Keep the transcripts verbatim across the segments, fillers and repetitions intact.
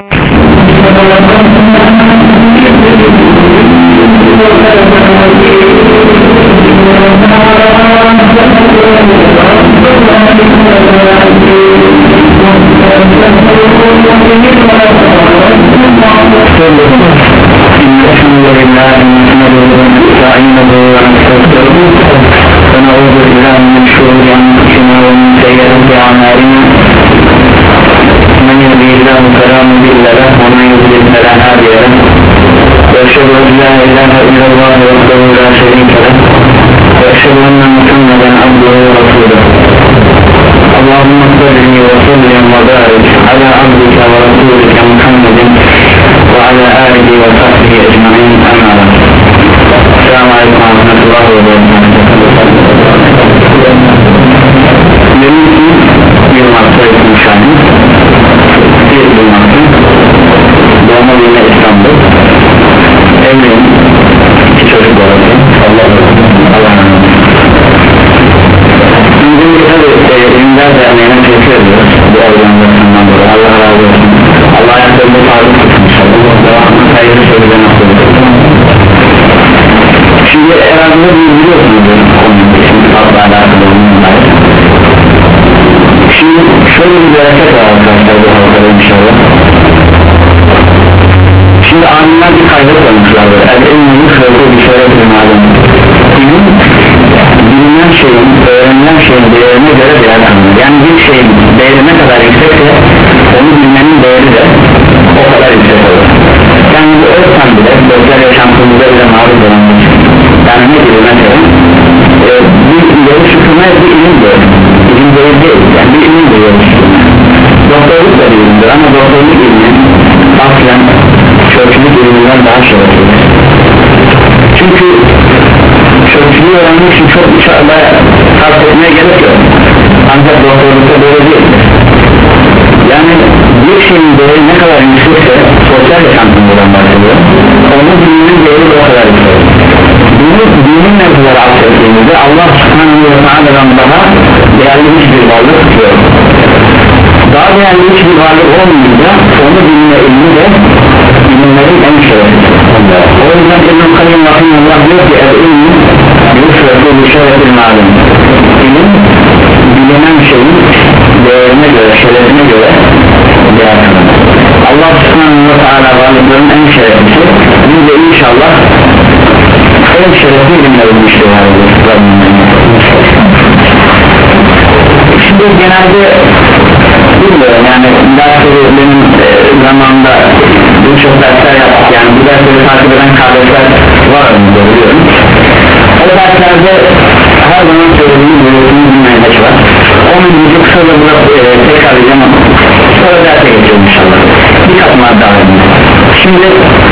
ونعوذ بالله من شرور أنفسنا ومن سيئات أعمالنا من يهده الله فلا مضل له ومن يضلل فلا هادي له وأشهد أن لا إله إلا الله وحده لا شريك له وأشهد أن محمدا عبده ورسوله اللهم صل وسلم وبارك على عبدك ورسولك محمد وعلى آله وصحبه أجمعين أما بعد. Selamun Aleyküm ve Rahmetullah ve Benim için bir marka etmişim bir bulmakta doğma büyüme İstanbul evliyim iki çocuk olacak Allah'a emanet. Şimdi tabi İmdad Derneği'ne teşekkür ediyoruz bu organizasyondan dolayı. Allah razı olsun. Allah ayaklarında sağlık tutsun inşallah. Devamlı hayırlı şeylerine nasıl olur. Şimdi herhalde biliyorsunuz konunun için fazla alakalı olmalar. Şimdi şöyle bir bereket var arkadaşlar bu halkada inşallah. Şimdi alimler bir kaydet olmuşlar böyle el-ilmi kırıldığı bir şöyle bir malum ilim bilinen şeyin, öğrenilen şeyin değerine göre değer tanınır. Yani bir şeyin değeri ne kadar yüksekse onu bilmenin değeri de o kadar yüksek olur. Yani bu ölçen bile özel yaşantımızda bile maruz olan bir şey. Yani ne gibi mesela e, bir ileri şükrüme bir ilim diyor. İlim değil değil yani bir ilim diyor. Doktorluk da bir ilimdir ama doktorluk ilmi aslen çöpçülük ilminden daha şereflidir. Çünkü çöpçülüğü öğrenmek için çok dışarıda sarf etmeye gerek yok. Ancak doktorlukta böyle değil. Yani bir şeyin değeri ne kadar yüksekse sosyal yaşantımızdan bahsediyor. Onun bilmenin değeri o kadar yüksek. Bunu dinin mevzuları aksettiğimizde Allah subhanahu ve teala'dan daha değerli hiçbir varlık tutuyor. Daha değerli hiçbir varlık olmayınca onu bilme ilmi de bilimlerin en şereflidir. O yüzden İbn-i Kayyum Rahimullah diyor ki el-ilmi yusrefu bir şerefil malum. İlim bilinen şeyin değerine göre, şerefine göre değer kazanır. Allah subhanahu ve teala varlıkların en şereflisi. Biz de inşallah en şerefli ilimlerin işleri şimdi genelde bilmiyorum yani dersleri benim e, zamanında birçok dersler yaptık yani bu dersleri takip eden kardeşler var önümde biliyorum. O derslerde her zaman söylediğim bir bilmeyenler var. Onun gibi kısaca bırak e, tekrar edeceğim ama sonra derse geçelim inşallah. Bir katman daha edin. Şimdi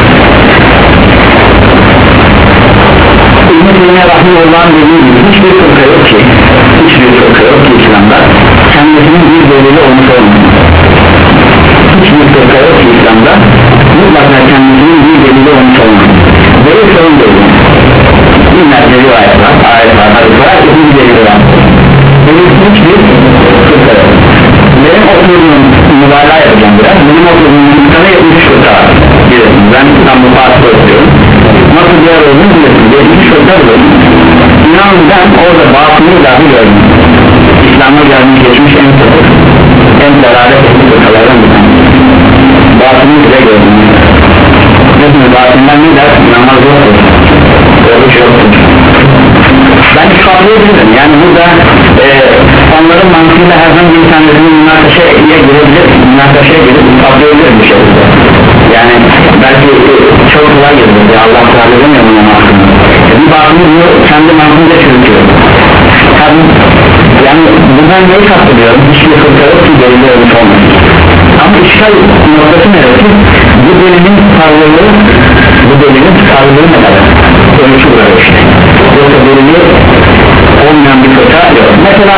İbn-i Teymiye Rahimullah'ın dediği gibi hiçbir fırka yok ki hiçbir fırka yok ki İslam'da kendisinin bir delili olmuş olmuyor. Hiçbir fırka yok ki İslam'da mutlaka kendisinin bir delili olmuş olmuyor. Delil sorun değil. Binlerce rivayet var, ayet var, hadis var, herkesin bir delili var. Delil hiçbir fırka yok. Benim oturduğum mübalağa yapacağım biraz. Benim oturduğum mübalağa yetmiş fırka var. Biliyorsunuz ben İstanbul Fatih'te oturuyorum. Nasıl bir yer olduğunu biliyorsunuz. Yetmiş fırka var. İnanın ben orada batını dahi gördüm. İslam'a gelmiş geçmiş en sıkı en delalet etmiş fırkalardan bir tane. Batını bile gördüm. Biliyorsunuz batından ne der? Namaz yoktur. Oruç yoktur. Ben ispatlayabilirim yani burada e, onların mantığıyla herhangi bir tanesinin münakaşaya girebilir münakaşaya girip ispatlayabilir bir şekilde yani belki e, çok kolay gelir ya Allah teala demiyor bunun mantığını bir bağımlı bunu kendi mantığıyla çürütüyor tabi yani buradan neyi kastediyorum hiçbir fırka yok ki delili olmuş olmasın ama işgal noktası neresi bu delilin tutarlılığı bu delilin tutarlılığı ne kadar ölçü buraya işte yoksa delili olmayan bir fırka yok mesela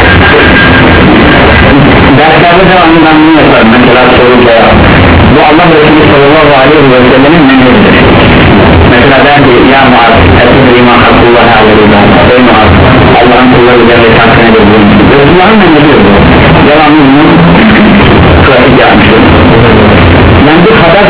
derslerde devamlı ben bunu yaparım mesela soru cevap bu Allah Resulü sallallahu aleyhi ve sellem'in menhecidir mesela der ki ya Muaz etmedi iman hakkullahi aleyhi ey Muaz Allah'ın kulları üzerinde takdir edebilir Resulullah'ın menhecidir bu devamlı bunu pratik yapmıştır yani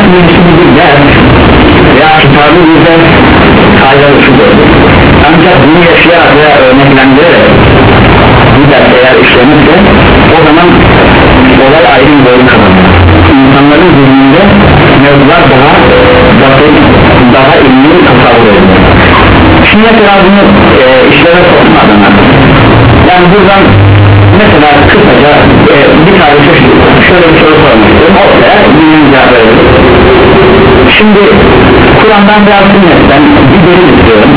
birisi bir ders veya kitabı bize faydalı şudur. Ancak bunu yaşayarak veya örneklendirerek bu ders eğer işlenirse o zaman olay ayrı bir boyut kazanır. İnsanların zihninde mevzular daha basit, daha ilmi tasavvur edilir. Şimdi mesela bunu e, işlere sokma adına, yani buradan mesela kısaca e, bir tane şöyle bir soru sormak istiyorum, ortaya bir cevap verelim. Şimdi Kur'an'dan veya sünnetten bir delil istiyorum,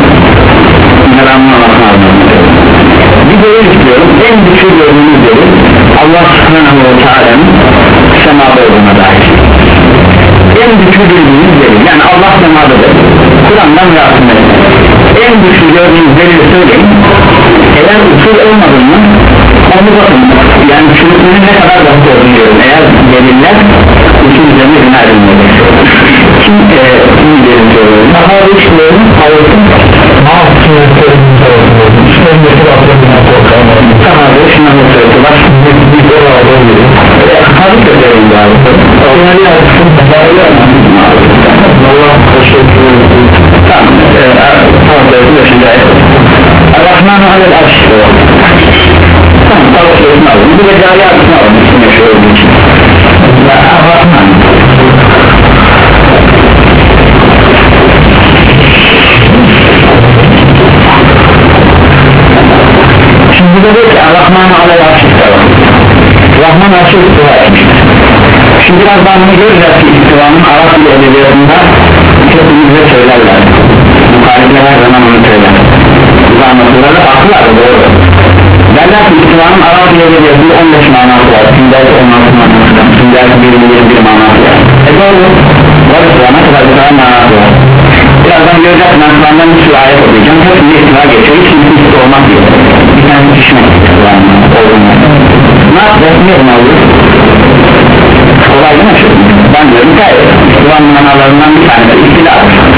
bir delil istiyorum. En güçlü gördüğünüz delil Allah subhanahu ve teala'nın semada olduğuna dair. En güçlü gördüğünüz delil, yani Allah semadadır, Kur'an'dan veya sünnetten en güçlü gördüğünüz delili söyleyin. Eğer usul olmadığını onu bakın, yani çürütmenin ne kadar basit olduğunu görün. Eğer deliller usul üzerine bina edilmelidir. Kim e, kim delil söylüyor? Daha üçlerin altın daha sünetlerin söylüyor. Sünetlerin altın daha da şunları söylüyor. Bak bir de orada oluyor. Hazır da söyleyin galiba. Onları yapsın. Allah teşekkür ederim. Tamam. Tamam. Beşinci ayet. Ar-Rahman alel arş. Tamam. Tavuk sözünü alalım. Bu da cari arşını alalım. İçin yaşıyor olduğu için. Ar-Rahman. Şimdi de diyor ki Ar-Rahman alel arş. Rahman arşı istiva etmiştir. Şimdi birazdan bunu göreceğiz ki istivanın Arap ile edebiyatında hepimizde söylerler. Muhalifler her zaman onu söyler. Bu anlatılır da akıllar da doğru. Derler ki istivanın Arap ile edebiyatında on beş manası var. Sündürde on altı manası var. Sündürde bir milyon bir manası var. E doğru. Var istivana kadar bir tane manası var. Birazdan göreceğiz. Ben Kur'an'dan bir sürü ayet okuyacağım. Hepsinde istiva geçiyor. Hiç kimse isti olmak diyor. Bir tane düşmek istivanın olduğunu. Ne yapacağız? Ne yapalım? Kolay değil mi? Ben diyorum ki İslam manalarından bir tanesi istila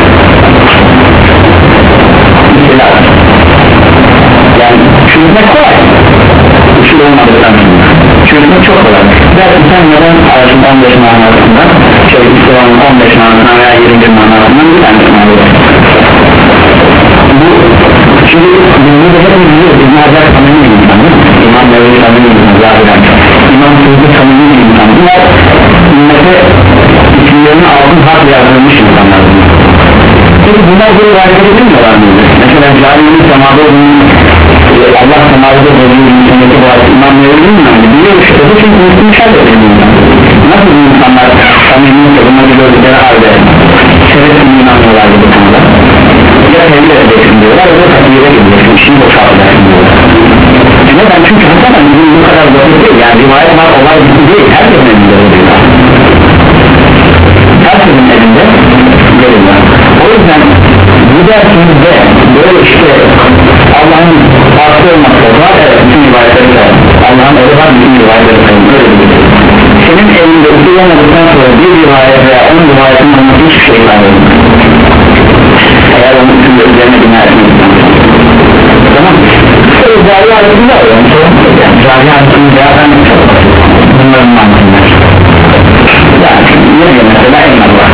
istila yani çürütmek kolay uçur olmadıktan sonra çürütmek çok kolay belki sen neden arasın on beş manasından şey İslam'ın on beş manasından veya yirmi manasından bir tanesini alıyorsun bu şimdi bunu da hep biliyoruz İbn Hacer samimi bir insan İmam Mevli samimi bir insan zahiren İmam Sözü samimi bir insan bunlar ümmete isimlerini altın harf yazdırmış insanlar peki bunlar böyle hareket edilmiyorlar mıydı? Mesela cahilin semada olduğunu Allah semada olduğunu insanlıkta bu arada İmam Mevli mi? Biliyor işte bu çünkü unutmuşlar da bir insan nasıl bu insanlar samimi bunları gördükleri halde sebep bir inanmıyorlar bu konuda ya tevhid edeceksin diyorlar ya da takdire gideceksin işini boşaltacaksın diyorlar neden? Çünkü hakikaten bizim bu kadar basit değil yani rivayet var olay bitti değil herkesin elinde oluyor herkesin elinde deliller o yüzden bu dersimizde böyle işte Allah'ın farklı olması var evet bütün rivayetleri var Allah'ın öyle var bütün rivayetleri var böyle bir senin elinde usulamadıktan sonra bir rivayet veya on rivayetin olması hiçbir şey var eğer onun için üzerine bina etmekten tamam böyle cari altında olan cari altında bunların mantığınlar yani ne diyor mesela eyvallah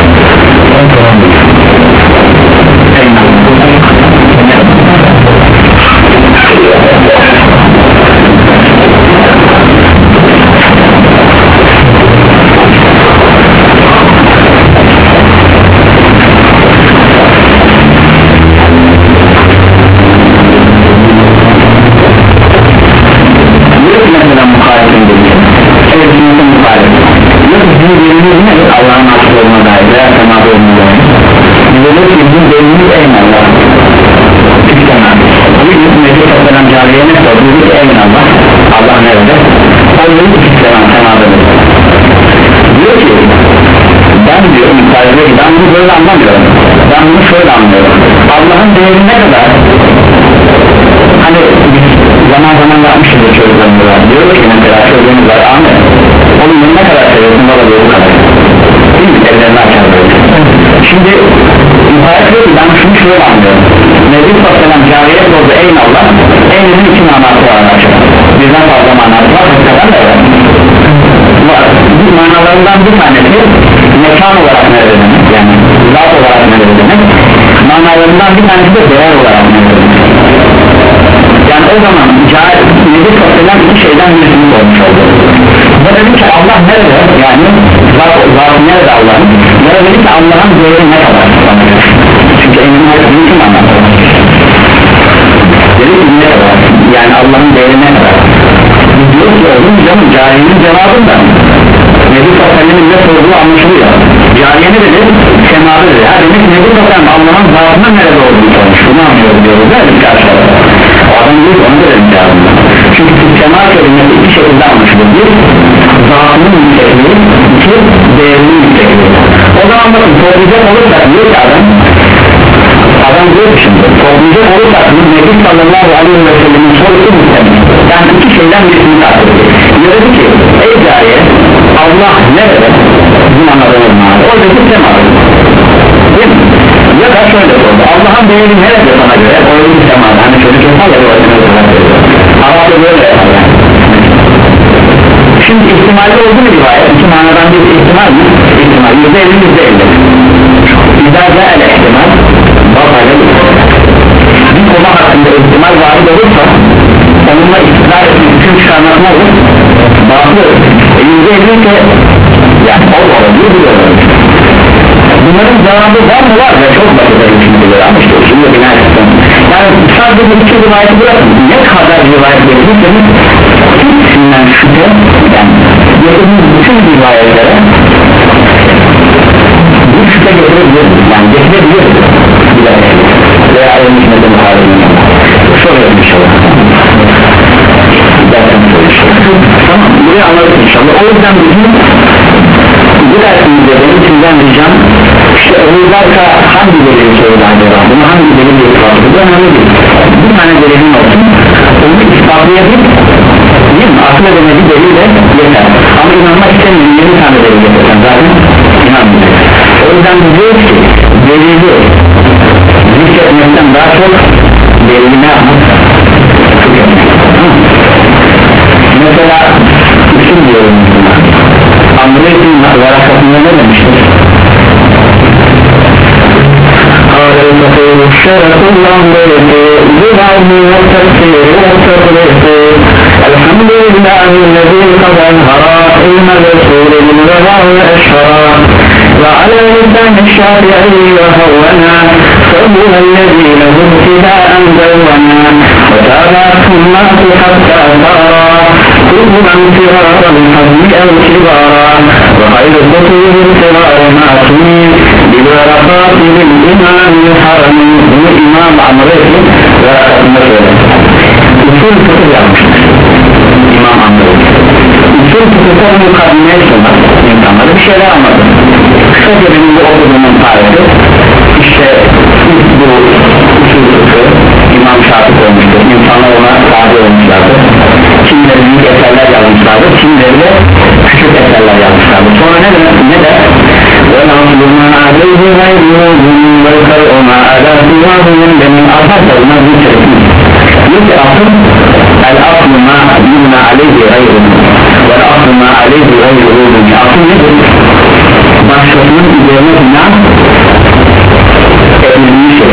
Allah'ın asıl olma dair veya semada olma dair bize de ki bizim delimiz eyvallah istemem bir gün Meclis Aleyhisselam cariye ne sordu dedi ki eyvallah Allah nerede o dedi ki istemem semadadır diyor ki ben diyor müsaade ki ben bunu böyle anlamıyorum ben bunu şöyle anlıyorum Allah'ın değeri ne kadar hani biz zaman zaman yapmışız da çocuklarımız var diyor ki mesela çocuğumuz var Ahmet onun ne kadar seviyorsun bana diyor bu kadar değil mi? Ellerini açar böyle şimdi müsait diyor ki ben şunu şöyle anlıyorum Nebi Sallam cariye sordu eyvallah eylülün iki manası var açık birden fazla manası var hakikaten de var bu manalarından bir tanesi mekan olarak nerede manalarından bir tanesi de değer olarak yani o zaman nedir sosyal iki şeyden birisini olmuş oldu. Ya dedi ki Allah nerede yani zatı nerede Allah'ın ya da dedi ki Allah'ın değeri ne kadar çünkü emin hayatını kim anlattı dedi ki ne kadar yani Allah'ın değeri ne kadar diyor ki oğlum canım carinin cevabından Nebi Sosyal'in ne sorduğu anlaşılıyor cariye ne dedi semadı dedi ha demek ki Nebi Sosyal Allah'ın zatının nerede olduğunu sormuş bunu anlıyoruz diyoruz değil mi karşıda o adam diyor onu da dedim cevabında çünkü sema kelimesi iki şekilde anlaşılır bir zatının yüksekliği iki değerinin yüksekliği o zaman bakın toplayacak olursak diyor ki adam adam diyor ki şimdi toplayacak olursak Nebi sallallahu aleyhi ve sellem'in sorusu muhtemel yani iki şeyden birisini tartışıyor diyor dedi ki ey cariye Allah nerede bizim anladığımız mağara oradaki semadı değil mi ya da şöyle sordu Allah'ın değeri nerede sana göre oradaki semadı hani çocuk yapar ya Arap'ta böyle yapar şimdi ihtimalde oldu mu rivayet iki manadan bir ihtimal mi ihtimal yüzde elli yüzde elli İzâ el ihtimal bakayla bir konu hakkında ihtimal varid olursa onunla iktidar etmek için çıkarmak ne olur baklı yüzde elli ise yani o da olabilir bu da olabilir bunların cevabı var mı var ya çok basit bir ama işte şimdi bina etsin yani sadece bir iki rivayeti bırakın ne kadar rivayet verirseniz hepsinden şüphe yani getirdiğiniz bütün rivayetlere bir şüphe getirebilirsiniz yani getirebilirsiniz veya ölmüş neden halini soruyorum inşallah tamam burayı anladık inşallah o yüzden bizim bu dersimizde benim sizden ricam işte ölülerse hangi delili söyledi acaba bunu hangi delili ispatı bu önemli değil bir tane delilin olsun onu ispatlayabilir değil mi? Akıl edemedi delil de yeter ama inanmak istemiyorum yeni tane delil getirsen zaten inanmayacak o yüzden diyoruz ki delili zikretmekten daha çok delili ne yapmak mesela isim diyorum Andrey'in varakasında ne demiştir? قال المقول الشرف الأمريك بالعلم والتفسير والتطريق الحمد لله الذي قد أنهر علم الرسول بالبلاء والأشهر وعلى لسان الشافعي وهونا فهو الذي له ابتداء دونا وتابعته الناس حتى صار كل من فرار الحزم أو كبارا وخير الخطوب الصغار معصومين بالورقات للإمام الحرمي هو إمام عمرو ومسؤول usul fıkıh yapmıştır İmam Amr usul fıkıhta mukadimeye sunar insanlara bir şeyler anlatır kısaca benim bu okuduğumun tarifi işte bu usul fıkıh İmam Şafii olmuştur insanlar ona tabi olmuşlardır kimleri büyük eserler yazmışlardır kimleri de küçük eserler yazmışlardır sonra ne demek ne de وَنَصْلُ مَا عَلَيْهِ غَيْرُهُ وَالْقَرْءُ مَا عَلَى سِوَاهُ مِنْ أَفَضَلْنَا بِشَرْكِهِ يُكْتِ أَصْلُ الْأَصْلُ مَا يُبْنَى عَلَيْهِ غَيْرُهُ وَالْأَصْلُ مَا عَلَيْهِ غَيْرُهُ asıl nedir? başkasının üzerine bina edildiği şey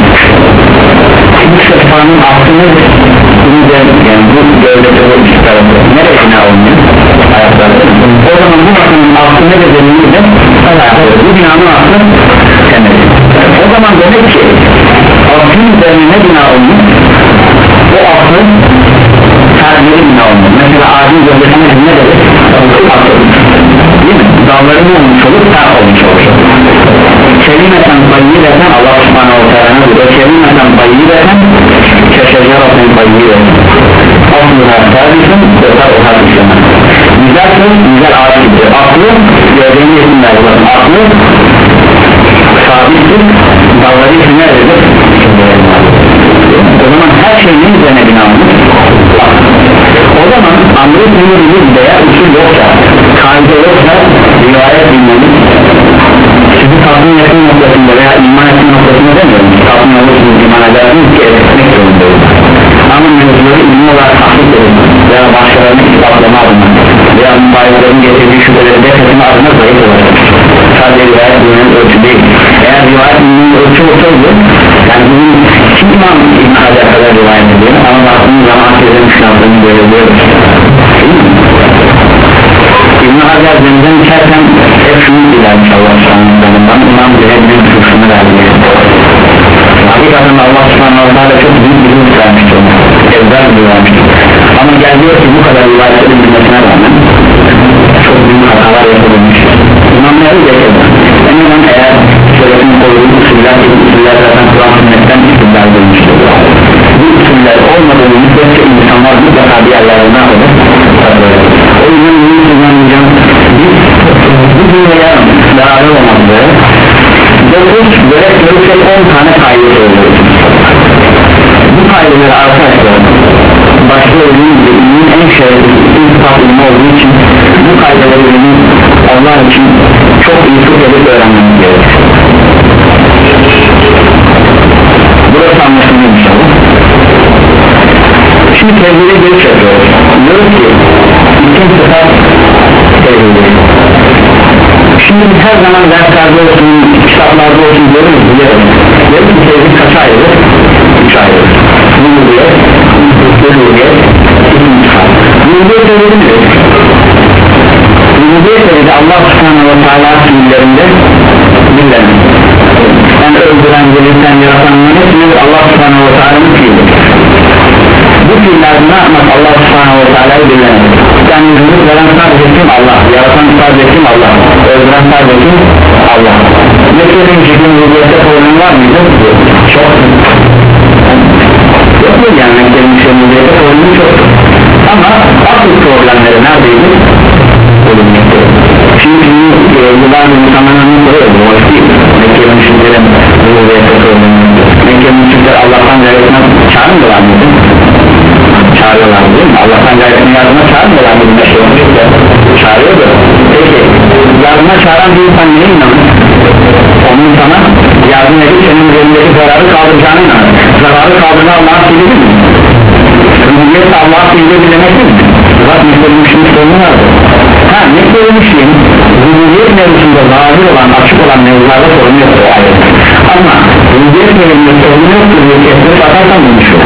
bu sefanın aslı nedir? bunu yani bu gövdede bu üst tarafı nereye bina olmuyor? ayakları o zaman bu masanın aslı nedir dediğimizde bu binanın aslı temeli o zaman demek ki aslın üzerine ne bina olmuyor? o aslı tercihli bina olmuyor mesela ağacın gövdesine ne dedik? değil mi? dalları ne olmuş olur? ter olmuş olur kelimeten tayyibeten Allah subhanahu wa ta'ala diyor kelimeten tayyibeten keşeceraten tayyibeten aslıha tabisin ve tarıha düşemez güzel söz güzel ağaç gibidir aklı gövdenin yetimler olur aklı sabittir dalları için nerededir? o zaman her şeyin üzerine binanmış o zaman Amr-ı Sinir'in veya usul yoksa kaide yoksa rivayet bilmemiz sizi tatmin etme noktasında veya iman etme noktasında demiyorum tatmin olursunuz iman edersiniz ki etmek zorundayız ama mevzuları ilmi olarak tahkik edin veya başkalarını ispatlama adına veya mübayilerin getirdiği şüpheleri defetme adına zayıf olacak sadece rivayet bilmenin ölçü değil eğer rivayet bilmenin ölçü olsaydı bizimle yarın beraber olmak üzere dokuz böyle görürsek on tane kaydı söylüyoruz. Bu kaydeleri arkadaşlar başta olduğum gibi ilmin en şerefli iltifat ilmi olduğu için bu kaydeleri ilmin Allah için çok iyi tut edip öğrenmemiz gerekir. Burası anlaşılıyor inşallah. Şimdi tevhide görüş yapıyoruz. Diyoruz ki ikinci sefer tevhide. Şimdi biz her zaman derslerde olsun, kitaplarda olsun görürüz, biliyoruz. Diyoruz ki tevhid kaç ayrıdır? Üç ayrıdır. Rububiyet, uluhiyet, intikam. Rububiyet tevhidi nedir? Rububiyet tevhidi Allah subhanahu ve teala fiillerinde bildiren. Yani öldüren, dirilten, yaratanların hepsini Allah subhanahu ve teala'nın fiili. Bu fiillerde ne yapmak Allah subhanahu ve teala'yı bildiren. Yani rızık veren sadece kim? Allah. Yaratan sadece kim? Allah. Öldüren sadece kim? Allah. Mekke'nin ciddi rububiyette problem var mıydı? Çok. Yok mu yani Mekke'nin rububiyette problemi çok. Ama asıl problemleri neredeydi? Ölümlükte. Şimdi yıllar insanların soruyor bu hoş değil. Mekke'nin müşriklerin rububiyette problemi. Mekke'nin müşrikler Allah'tan gayretinden çağırmıyorlar mıydı? Çağırıyorlar değil mi? Allah'tan gayretinden yardıma çağırmıyorlar mıydı? Meşe olmuştu. Çağırıyordu. Peki yardıma çağıran bir insan neye inanır? Onun sana yardım edip senin üzerindeki zararı kaldıracağına inanır. Zararı kaldırma Allah'a fiili mi? Rububiyette Allah'a fiili demek mi? Bak Mekke'nin müşrik sorunu vardı. Ha Mekke'nin müşriğin rububiyet mevzusunda zahir olan, açık olan mevzularda sorun yoktur o ayrı. Ama rububiyet mevzusunda sorun yoktur diye kestirip atarsan bulmuşur.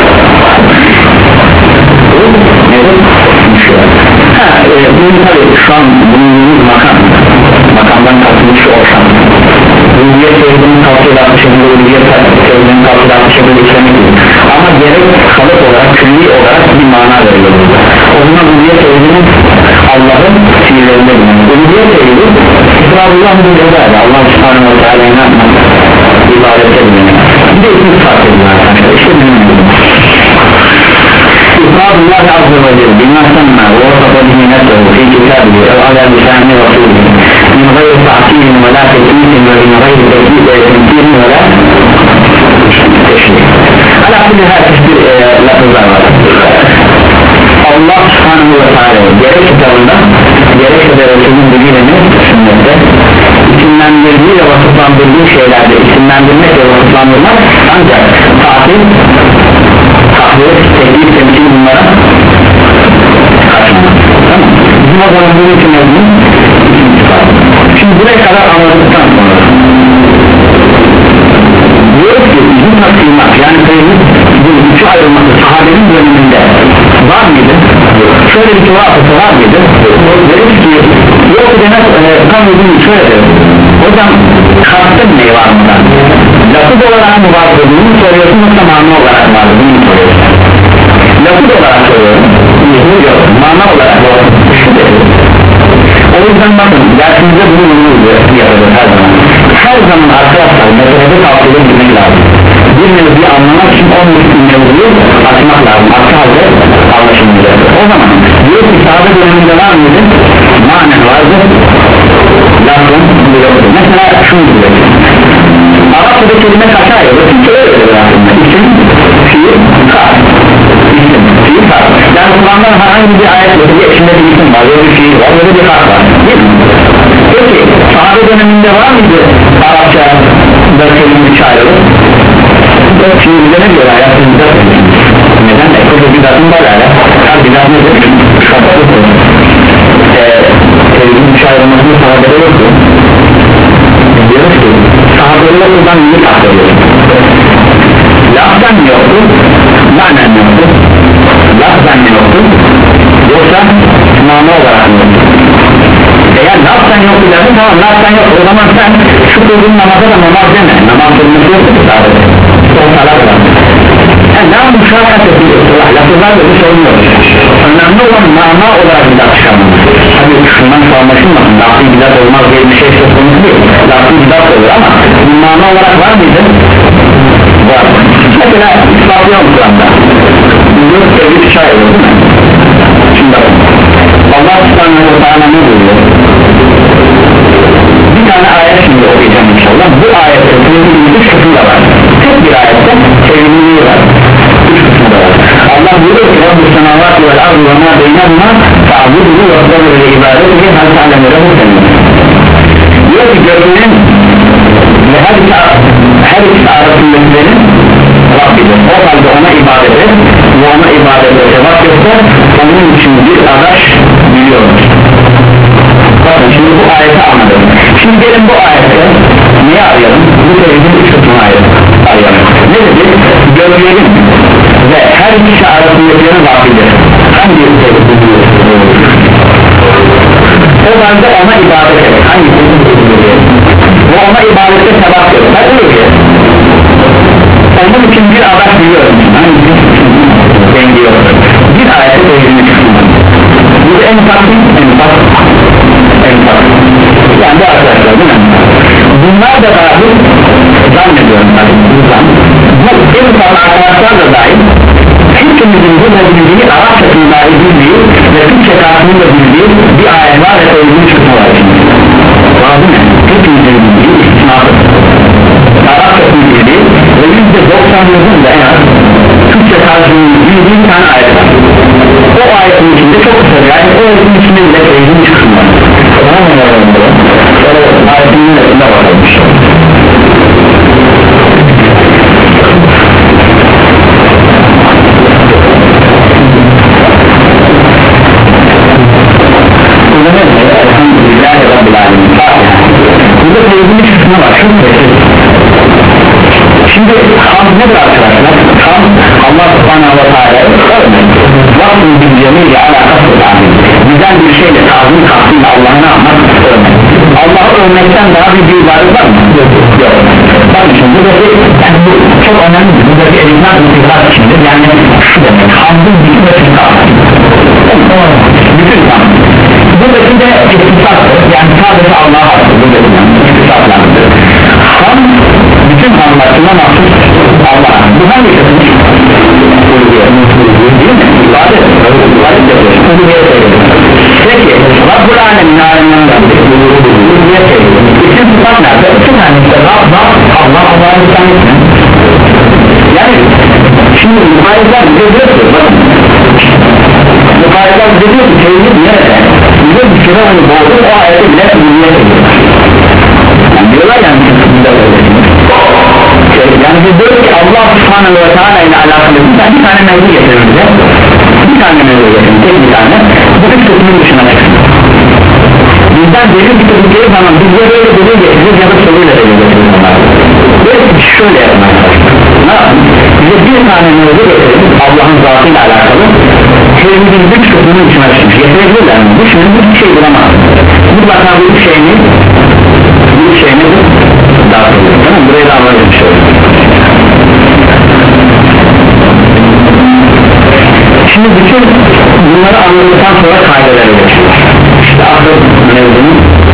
Bu nedir? Bulmuşur. Ha e, bunun tabi şu an bulunduğumuz makam, makamdan kalkmış şu ortam. Rububiyet mevzunun kalkıyla atlı şekilde, rububiyet mevzunun kalkıyla atlı şekilde işlemek gibi. Ama gerek kalıp olarak, külli olarak bir mana veriyor. O zaman rububiyet mevzunun Allah'ın fiillerinde bulunur. Rububiyet mevzu İsrarullah bir cezaydı. Allah subhanahu wa ta'ala inanmak, ibadete bulunur. Bir de ikinci fark ediyor arkadaşlar. İşte bizim gibi. İsrarullah azze ve celle bilmezsenme ve ortada dinletlehu fi kitabihi ev ala lisani rasulihi min gayri ta'kilin ve la teklisin ve min gayri teklik ve temkirin ve la teşrik. Ala kulli her bir lafızlar var. Allah subhanahu ve teala gerek kitabında gerekse de Resulün bilgilerini sünnette isimlendirdiği ve vasıflandırdığı şeylerde isimlendirmek ve vasıflandırmak ancak tatil, tahvil, teknik, temsil bunlara kaçınmak. Tamam. Bizim o zaman bunun için yazdım. Şimdi buraya kadar anladıktan sonra diyoruz ki bizim taksimat yani sayımız bu üçü ayrılması sahabenin döneminde var mıydı? Şöyle bir cevapı var mıydı? Deriz ki yok demek e, tam uzun şöyle der. Hocam kastın ne var mı? Lafız olarak mı var? Bunu soruyorsun yoksa mana olarak var mı? Bunu soruyorsun. Lafız olarak soruyorum. Yok. Mana olarak var. O yüzden bakın dersimizde bunu yapıyoruz her zaman. Her zaman arkadaşlar meselede tavsiye gitmek lazım. Bir mevzuyu anlamak için on üstün mevzuyu açmak lazım. Aksi halde anlaşılmayacak. O zaman diyor ki sahabe döneminde var mıydı? Manen vardı. Lafın yoktu. Mesela şunu diyor. Arapçada kelime kaça ayrılır? Türkçe öyle öyle aslında. İsim, fiil, kar. İsim, fiil, kar. Yani Kur'an'dan herhangi bir ayet yok. İçinde bir isim var, böyle bir fiil var, böyle bir kar var. Değil mi? Peki sahabe döneminde var mıydı Arapça da kelime kaça ayrılır? Şimdi bize ne diyor ayet? Neden? Ekol bidatın var hala. Her bidat nedir? Şartlıdır. Televizyon kaça ayrılmasını sahabede yoktu. Diyoruz ki sahabeyle buradan iyi takdiriyor. Laftan yoktu, manen yoktu. Laftan yoktu, yoksa mana olarak yoktu. Eğer laftan yoktu dersin tamam laftan yoktu o zaman sen şu kılgın namaza da namaz deme. Namaz kılması yoktu ki sadece. Son salat var. Yani daha müşahat ediyorsun. Lafızlarla bir sorun yok. Önemli olan mana olarak bidat çıkarmamız. Tabi şundan anlaşılmasın. Lafı bidat olmaz diye bir şey söz konusu değil. Lafı bidat olur ama mana olarak var mıydı? Var. Mesela İslam'da Kur'an'da bu sevgi şair olur değil mi? Şimdi Allah subhanahu wa ta'ala ne buyuruyor? bu ayette tevhidin üç kısmı da var. Tek bir ayette tevhidin var, üç kısmı da var. Allah buyuruyor ki Rabbus semavati vel ardı ve ma beynehuma fa'buduhu ve sabır ve ibadetihi hal ta'lemu lehu semih. Diyor ki göklerin ve her iki, her iki arasındakilerin Rabbidir. O halde ona ibadet et ve ona ibadet et cevap göster, onun için bir adaş biliyoruz. Bakın şimdi bu ayeti anladım. Şimdi gelin bu ayette niye arayalım? Bu tevhidin üç kısmını arayalım. Ne dedi? Göklerin ve her ikisi arasındakilerin Rabbidir. Hangi tevhid biliyoruz? O halde ona ibadet et. Hangi tevhid biliyoruz? Ve ona ibadette sebap göster. Öyle ki onun için bir adaş biliyorum. Hangisi? Dengiyor. Bir ayette tevhidini çıkıyor. Bu en farklı, en farklı, en farklı. Yani arkadaşlar değil mi? Bunlar da dahil zannediyorum tabii. Bu en farklı arkadaşlar da dahil. Hepimizin burada bildiği Arapça tümleri bildiği ve Türkçe karşılığında bildiği bir ayet var ve tevhidini çıkıyor. Lazım mı? Hepimizin bildiği istisnadır. Arapça bildiği ve yüzde doksanlığın da en az Türkçe karşılığında bildiği bir tane ayet var. O ayetin içinde çok kısa, yani o ayetin içinde bile tevhidin çıkıyor. Tamam mı? Ayetin içinde varmış. Elhamdülillahi Rabbil Alemin. Burada tevhidin kısmı var. Çok tevhid. Şimdi hamd nedir arkadaşlar? Hamd Allah subhanahu wa ta'ala vakfın bildiğini alakası tahmin. Güzel bir şeyle tazmin kastıyla Allah'ı ne yapmak? Örmek. Allah'ı örmekten daha bir bir ibadet var mı? Yok. Yok. Bakın şimdi burada bir, yani bu çok önemli. Burada bir elimden intikrat içindir. Yani şu demek. Hamdın bütün ve tükkandır. Bütün hamd. Buradaki de istisnaktır. Yani sadece Allah'a ait. Buradaki de istisnaklardır. Hamd bütün hamdlarına mahsus Allah'a. Bu hangi kısmı? Değil mi? İbadet. İbadet yapıyoruz. Peki Rabbul Alemin alemlerinden bütün sıfat nerede? Bütün tanesi Allah Allah Allah'ın bir tanesi. Yani şimdi mukayesler bize diyor ki bakın mukayesler bize diyor ki tevhid nerede? Bize bir kere onu boğdu o ayeti bile bilmeye ediyor. Yani diyorlar yani yani biz diyoruz ki Allah subhanahu ve teala ile alakalı bir tane mevzu getirir bize, bir tane mevzu getirir, tek bir tane, bu üç kısmın dışına çıksın. Bizden delil getirdikleri zaman biz ya böyle delil getiririz ya da soruyla delil getiririz onlara. Böyle bir şöyle yapın arkadaşlar. Ne yapın? Bize bir tane mevzu getirir Allah'ın zatıyla alakalı, tevhidin üç kısmının dışına çıkmış. Getirebilirler mi? Bu şimdi bir şey bulamaz. Mutlaka bu üç şey ne? Bu üç şey nedir? Daha sonra, tamam mı? Buraya da anlayacak bir şey olur. Şimdi bütün bunları anladıktan sonra kaidelere geçiyor. İşte asıl mevzunun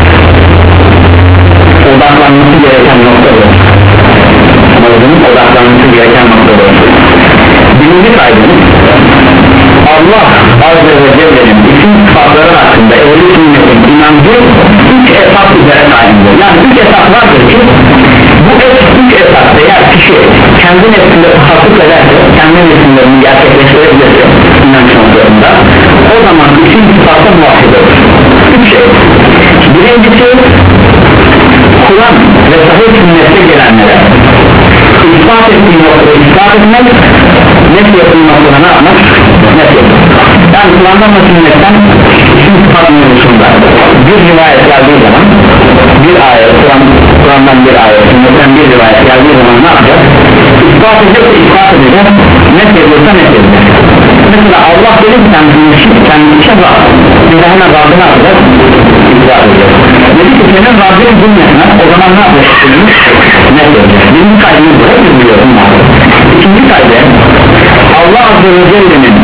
odaklanması gereken nokta bu. Mevzunun odaklanması gereken nokta bu. Birinci kaydemiz Allah Azze ve Celle'nin isim sıfatları hakkında ehli sünnetin inancı üç esas üzere kaydediyor. Yani üç esas vardır ki bu üç esas eğer kişi kendi nefsinde tahakkuk ederse kendi nefsindelerini gerçekleştirebilirse inanç noktalarında o zaman isim sıfatı muhafız olur. Üç şey. Birincisi Kur'an ve sahih sünnette gelenlere ispat ettiği noktada ispat etmek, nefs yaptığı noktada ne yapmak? Nefs yapmak. Yani Kur'an'dan ve sünnetten isim sıfat mevzusunda bir rivayet geldiği zaman bir ayet, Kur'an'dan bir ayet, sünnetten bir rivayet geldiği zaman ne yapacak? İspat edecek de ispat edecek, nefs yapıyorsa nefs edecek. Mesela Allah dedi ki kendisi için var, biz de hemen Rabb'i ne yapacak? İspat edecek. Dedi ki senin Rabb'in cümlesine o zaman ne yapacak? Nefs edecek. Birinci kaydımız bu, hepimiz biliyorum. İkinci kaydı Allah Azze ve Celle'nin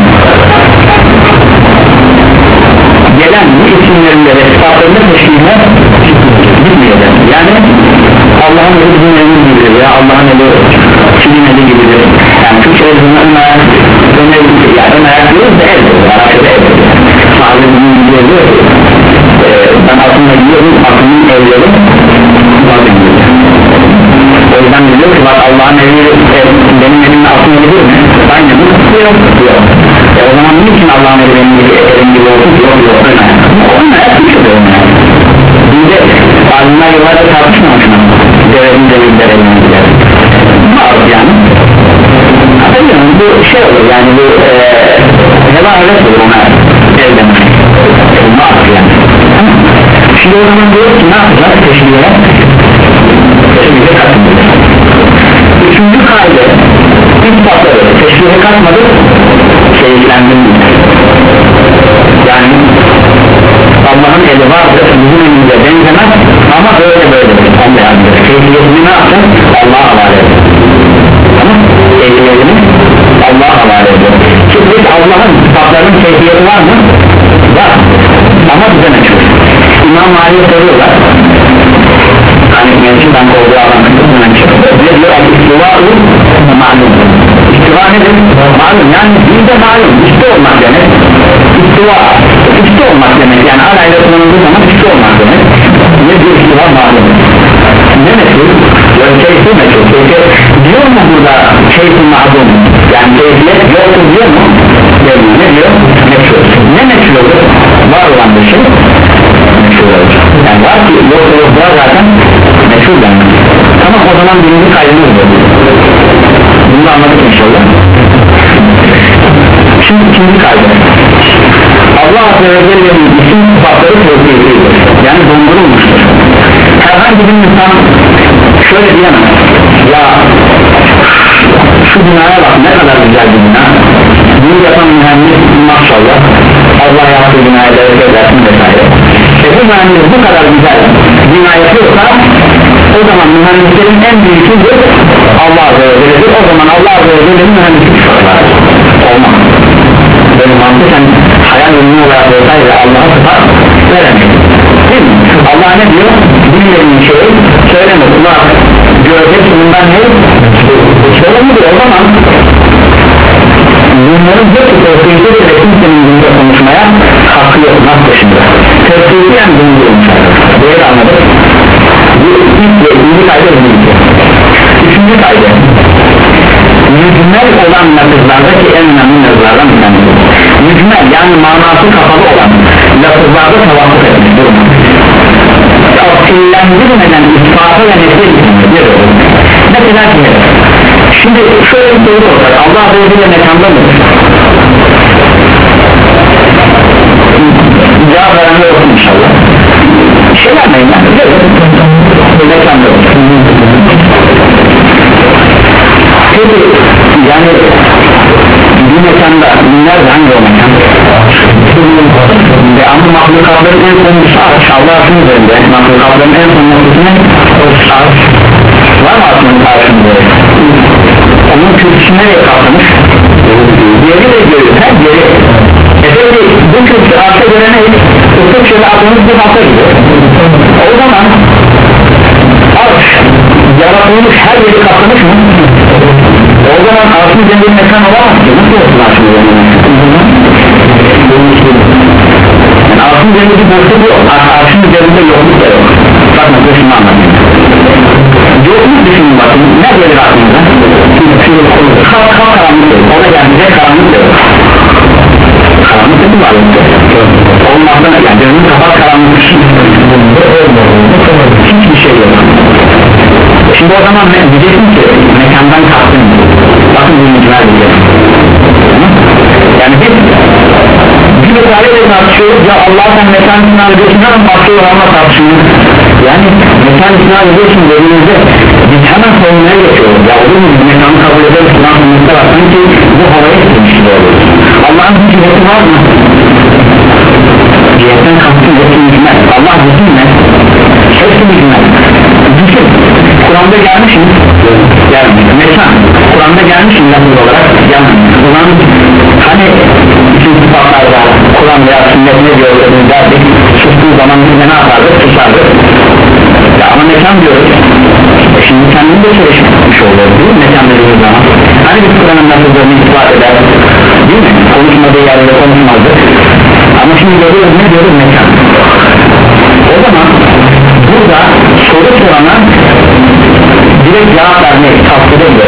gelen bu isimlerinde ve sıfatlarında teşkilme gitmeyecek. Yani Allah'ın eli bizim elimiz gibidir ya Allah'ın eli kimin eli gibidir. Yani Türkçe'de bunların ayak ön el yani ön ayak diyoruz da eldir. Arapçada eldir. Sahabe bunun gidiyor diyor ki ben aklımda gidiyorum aklımın elleri bazen gidiyor. Allah'ın evi e, benim evimin altına gidiyor mu? Aynı mı? Yok yok. E o zaman niçin Allah'ın evi benim evim gibi olsun? Yok yok ön ayak. Ön ayak bir şey de ön ayak. Bir de alimler yıllarda tartışmamış mı? Devletin devletin devletin devletin bağlı yani. Anladın mı? Bu şey olur yani bu heva öyle olur ona evden bağlı yani. Şimdi o zaman diyor ki ne yapacağız teşbih'e? Teşbih'e katmıyoruz. Üçüncü kaide ilk patları teşbih'e katmadık seyirlendim yani Allah'ın eli vardır bizim elimize benzemez ama böyle böyle onu da yazdır keyfiyetini ne yapacak? Allah'a havale ediyor tamam keyfiyetini Allah'a havale ediyor şimdi Allah'ın sıfatlarının keyfiyeti var mı? var ama bize ne çok İmam Mali'ye soruyorlar hani mevzudan kovduğu alan kısmından çıkıyor ne diyor? İstiva-ı malum İstiva nedir? Malum yani bizde malum üstü olmak demek İstiva üstü olmak demek yani alayla kullanıldığı zaman üstü olmak demek ne diyor istiva malum ne meşhur? Keyfi meşhur diyor mu burada keyfi malum yani keyfiyet yoktur diyor mu? Demiyor ne diyor? Meşhur ne meşhur olur? Var olan bir şey meşhur olur yani var ki yok yok var zaten meşhur denir tamam o zaman birinci kaydımız bu bunu da anladık inşallah şimdi ikinci kaydı Allah Azze ve Celle'nin isim sıfatları tevkiyetidir yani dondurulmuştur herhangi bir insan şöyle diyemez ya şu binaya bak ne kadar güzel bir bina bunu yapan mühendis maşallah Allah yaptığı binaya devlet edersin vesaire e bu mühendis bu kadar güzel bina yapıyorsa o zaman mühendislerin en büyüğüdür Allah Azze ve Celle'dir o zaman Allah Azze ve Celle'nin mühendislik sıfatları olmaz böyle mantıken hayal ürünü olarak olsaydı Allah'a sıfat veremeyiz değil mi? Allah ne diyor? bilmediğin şeyi söyleme kulak göreceksin bundan ne? söylemedir o zaman bunların hepsi tevkiyeti ve kimsenin günde konuşmaya hakkı yok nasıl dışında tevkiyeti yani bunu bulmuşlar böyle anladık bu ilk ve ikinci kayda bulmuşlar üçüncü kayda mücmel olan lafızlardaki en önemli lafızlardan bir tanesi mücmel yani manası kapalı olan lafızlarda tavakkuf etmiş durumda tafsillendirmeden ispatı ve nesli bir mesela ki şimdi şöyle bir soru sorsak Allah Azze ve Celle mekanda mıdır? cevap verenler olsun inşallah şey vermeyin yani mekanda mıdır? peki yani bir mekanda binlerce hangi o mekan? ve ama mahlukatların en sonuncusu arş Allah'ın üzerinde mahlukatların en sonuncusu ne? arş var mı aslında arşın üzerinde? onun kürsüsü nereye kalkmış? geri de görüyor her geri efendim bu kürsü arşa göre ne? ufuk şöyle aklımız bir hafta gibi o zaman arş yaratılmış her yeri kaplamış mı? o zaman arşın üzerinde bir mekan olamaz ki nasıl olsun arşın üzerinde yani arşın üzerinde bir boşluk yok arşın üzerinde yokluk da yok bakın bu şimdi anlatayım yokluk düşünün bakın ne gelir aklınıza? kalk kalk karanlık yok o da geldiğinde karanlık yok karanlık yok mu var olmazdan yani gözünü kapat karanlık hiçbir şey yok şimdi o zaman ne diyeceksin ki mekandan kalktın bakın bu mücmel diyeceksin yani biz bir meseleyle tartışıyoruz ya Allah'a sen mekan istina ediyorsun hemen farklı olanla tartışıyoruz yani mekan istina ediyorsun dediğimizde biz hemen savunmaya geçiyoruz ya olur mu mekanı kabul ederiz Kur'an sünnette var sanki bu havaya etmiş gibi oluyoruz Allah'ın bir ciheti var mı? cihetten kalktın hepsi mücmel Allah bütün ne? hepsi mücmel bütün Kur'an'da gelmiş mi? gelmiş mekan Kur'an'da gelmiş mi lafız olarak? gelmiş Kur'an hani bütün sıfatlar var Kur'an veya sünnet ne diyor öyle derdik sustuğu zaman biz ne yapardık? susardık ya ama mekan diyoruz e şimdi kendini de çalışmış oluyoruz değil mi? mekan dediğimiz zaman hani biz Kur'an'ın lafızlarını ispat eder değil mi? konuşmadığı yerde konuşmazdık ama şimdi görüyoruz ne diyoruz? mekan o zaman burada soru sorana direkt cevap vermek tasvir ediyor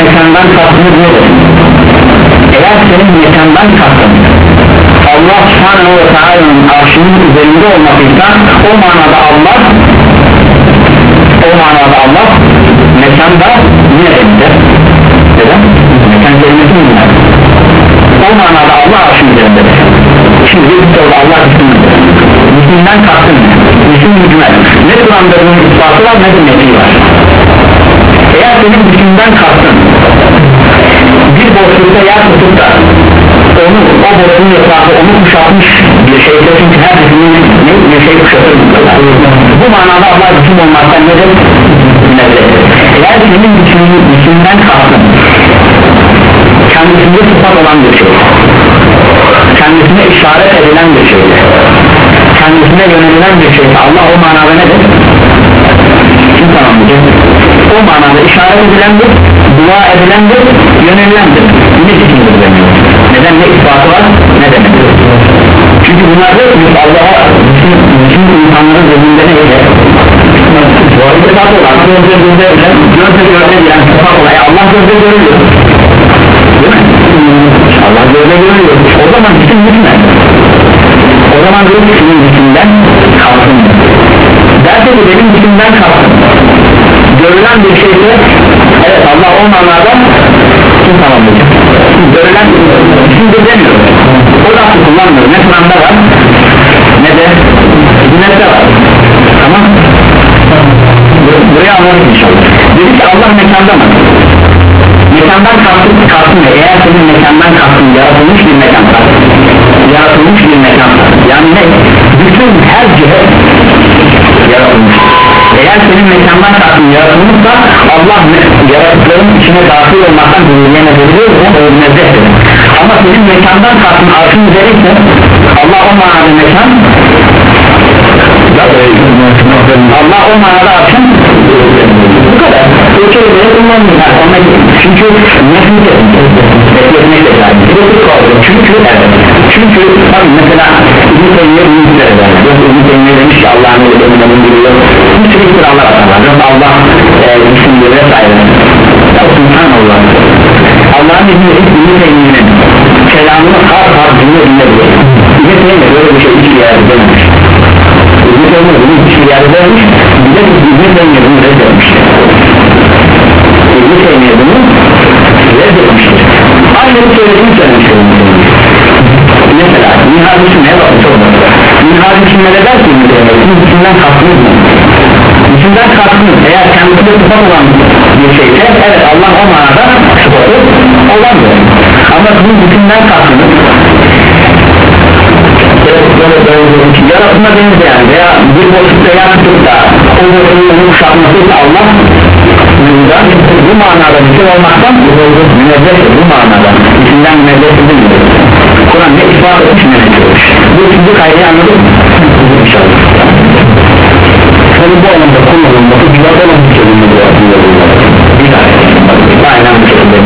mekandan kastınız nedir? Eğer senin mekandan kastın Allah subhanahu ve teala'nın arşının üzerinde olmasıysa o manada Allah o manada Allah mekanda yine elinde neden? Mekan kelimesi mi bunlar? O manada Allah arşın üzerinde şimdi bir soru Allah üstünlüdür üstünden kastın ne? Üstün hükmet ne Kur'an'da bunun ispatı var ne de nefi var eğer senin bütünden kastın bir boşlukta yer tutup da onu, o boşluğun etrafı onu kuşatmış bir şeyde çünkü her bütünün bir şey kuşatır bu manada Allah bütün olmaktan nedir? Münezzehtir. Eğer senin bütünün, bütünden kastın kendisinde sıfat olan bir şey kendisine işaret edilen bir şey kendisine yönelilen bir şey Allah o manada nedir? Kim tamamlayacak? O manada işaret edilendir, dua edilendir, yönelilendir. Yine cisimdir deniyor. Neden? Ne ispatı var, ne demek? Çünkü bunlar da Allah'a bütün, bütün insanların gözünde ne ile? Sıfat olan, gözde gözde edilen, gözde gözde edilen sıfat olan, Allah gözde görülüyor. Değil mi? Allah gözde görülüyor. O zaman bütün bütünler. O zaman bir bütünün bütünden kalsın. Derse ki benim bütünden kalsın. Görülen bir şeyse evet Allah o manada kim tamamlayacak? Görülen bütündür demiyor. O da aklı kullanmıyor. Ne Kur'an'da var ne de sünnette var. Tamam. Buraya anladık inşallah. Dedi ki Allah mekanda mı? Mekandan kalsın, kalsın eğer senin mekandan kalsın yaratılmış bir mekan yaratılmış bir mekan yani ne? Bütün her cihet yaratılmış eğer senin mekandan kalsın yaratılmışsa Allah yaratıkların içine dahil olmaktan hürriyene veriyor o münezzehtir ama senin mekandan kalsın arşın üzeriyse Allah o manada mekan Allah o manada arşın bu kadar o kelimeyi kullanmıyor çünkü nefret etmekle yani çünkü evet çünkü tabi mesela İbn-i Teymiye büyükler İbn-i Teymiye demiş ki Allah'ın ölümünün giriyor bir sürü iftiralar atarlar Allah isimleri vesaire ya subhanallah Allah'ın İbn-i Teymiye'nin kelamını har har cümle dinlediyor İbn-i Teymiye böyle bir şey hiç bir yerde dememiş İbn-i Teymiye bunu hiç bir yerde dememiş bir de İbn-i Teymiye bunu reddetmiş İbn-i Teymiye bunu reddetmiştir aynı bir söylediğini söylemiştir mesela Minhaj-ı Sünne'ye bakın çok bakın Minhaj-ı Sünne'de der ki İbn-i Teymiye sizin bütünden kalktınız mı? bütünden kalktınız eğer kendisine sıfat olan bir şeyse evet Allah o manada sıfatı olandır ama sizin bütünden kalktınız yaratına benzeyen veya bir boşlukta yer tutup da o boşluğun onu kuşatmasıyla Allah bu manada bütün olmaktan münezzehtir bu manada içinden münezzehtir değil Kur'an ne ifade etmiş münezzehtir bu ikinci kaydı anladın mı? İnşallah tabi bu anlamda kullanılması güzel olan bir kelime bu aslında bir tane aynen bu şekilde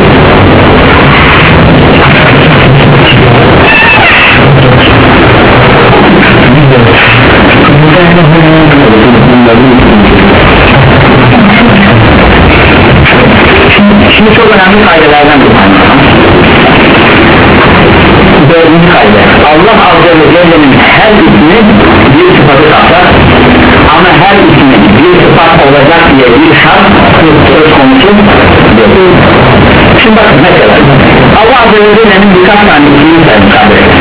şimdi çok önemli kaydelerden bir tane dördüncü kayde Allah Azze ve Celle'nin her ismi bir sıfatı kapsar ama her ismin bir sıfat olacak diye bir şart söz konusu değil şimdi bakın mesela Allah Azze ve Celle'nin birkaç tane ismini sayın kardeşler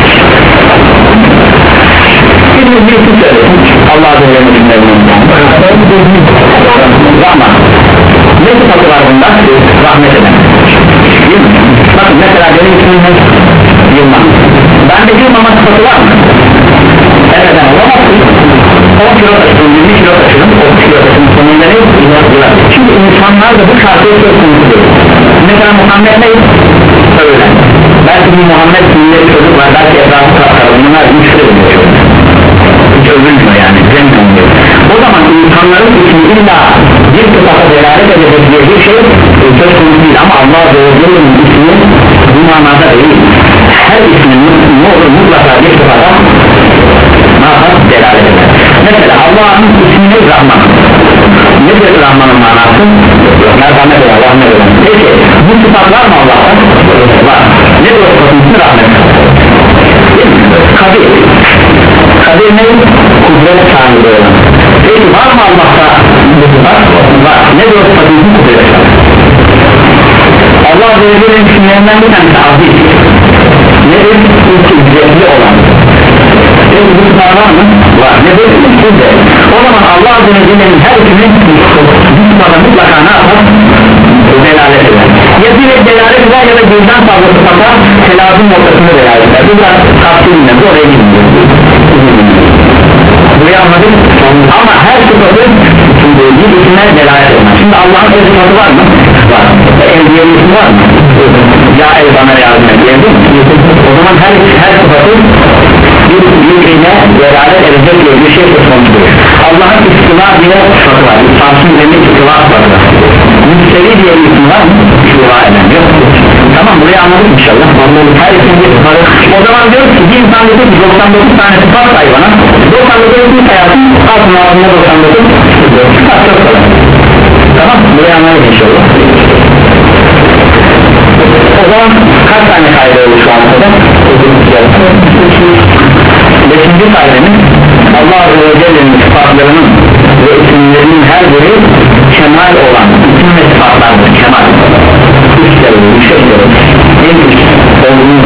bir bir isim söylesin Allah Azze ve Celle'nin isimlerini Rahman ne sıfatı var bunda? Rahmet eden değil mi? Bakın mesela benim ismim ne? Yılmaz bende Yılmaz'a sıfatı var mı? Evet ben olamazsın on kilo taşıdım, yirmi kilo taşıdım otuz kilo taşıdım sonunda ne? Çünkü insanlar da bu şartı söz konusu değil mesela Muhammed ne? Öyle belki bir Muhammed isimli çocuk var belki etrafı kalkar bunlar güçlü oluyor hiç övülmüyor yani bilmiyor o zaman insanların ismi illa bir sıfata delalet edecek diye bir şey söz konusu değil ama Allah Azze ve Celle'nin ismi bu manada değil her ismin ne olur mutlaka bir sıfata ne yapar delalet eder mesela Allah'ın ismi Rahman nedir Rahman'ın manası? Merhamet eder, rahmet eder. Peki bu sıfat var mı Allah'tan? Var. Nedir o sıfatın ismi? Rahmet. Kadir. Kadir ne? Kudret sahibi olan. Peki var mı Allah'ta bu sıfat? Var. Nedir o sıfatın ismi? Kudret sahibi. Allah Azze ve Celle'nin isimlerinden bir tanesi aziz. Nedir? Kudretli olan. Peki bu sıfat var mı? Var. Nedir? Kudret. O zaman Allah Azze ve Celle'nin her ismi bu sıfata mutlaka ne yapar? Delalet eder. Ya bir delalet eder ya da birden fazla sıfata telazım noktasını delalet eder. Bu biraz kapsülünle bu oraya gidiyor. Burayı anladık ama her sıfatın bir isimler delalet eder. Şimdi Allah'ın el sıfatı var mı? Var. El diye bir isim var mı? Ya el bana yardım et diyebilir mi? O zaman her, her sıfatın bir birbirine delalet edecek bir şey tutmamıştır. Allah'ın istiva diye sıfatı var. Farsın üzerinde istiva sıfatı var. Müsteri diye bir isim var mı? İstiva eden yok. Tamam burayı anladık inşallah. Her isim bir sıfatı. O zaman diyoruz ki bir insan dedi ki doksan dokuz tane sıfat say bana. doksan dokuz bir sayasın altına altına doksan dokuz sıfat çok kolay. Tamam burayı anladık inşallah. O zaman kaç tane kayda oldu şu an kadar? Beşinci kaydemiz Allah Azze ve Celle'nin sıfatlarının ve isimlerinin her biri kemal olan isim ve sıfatlardır. Kemal üçleri, üçleri en üst olduğunu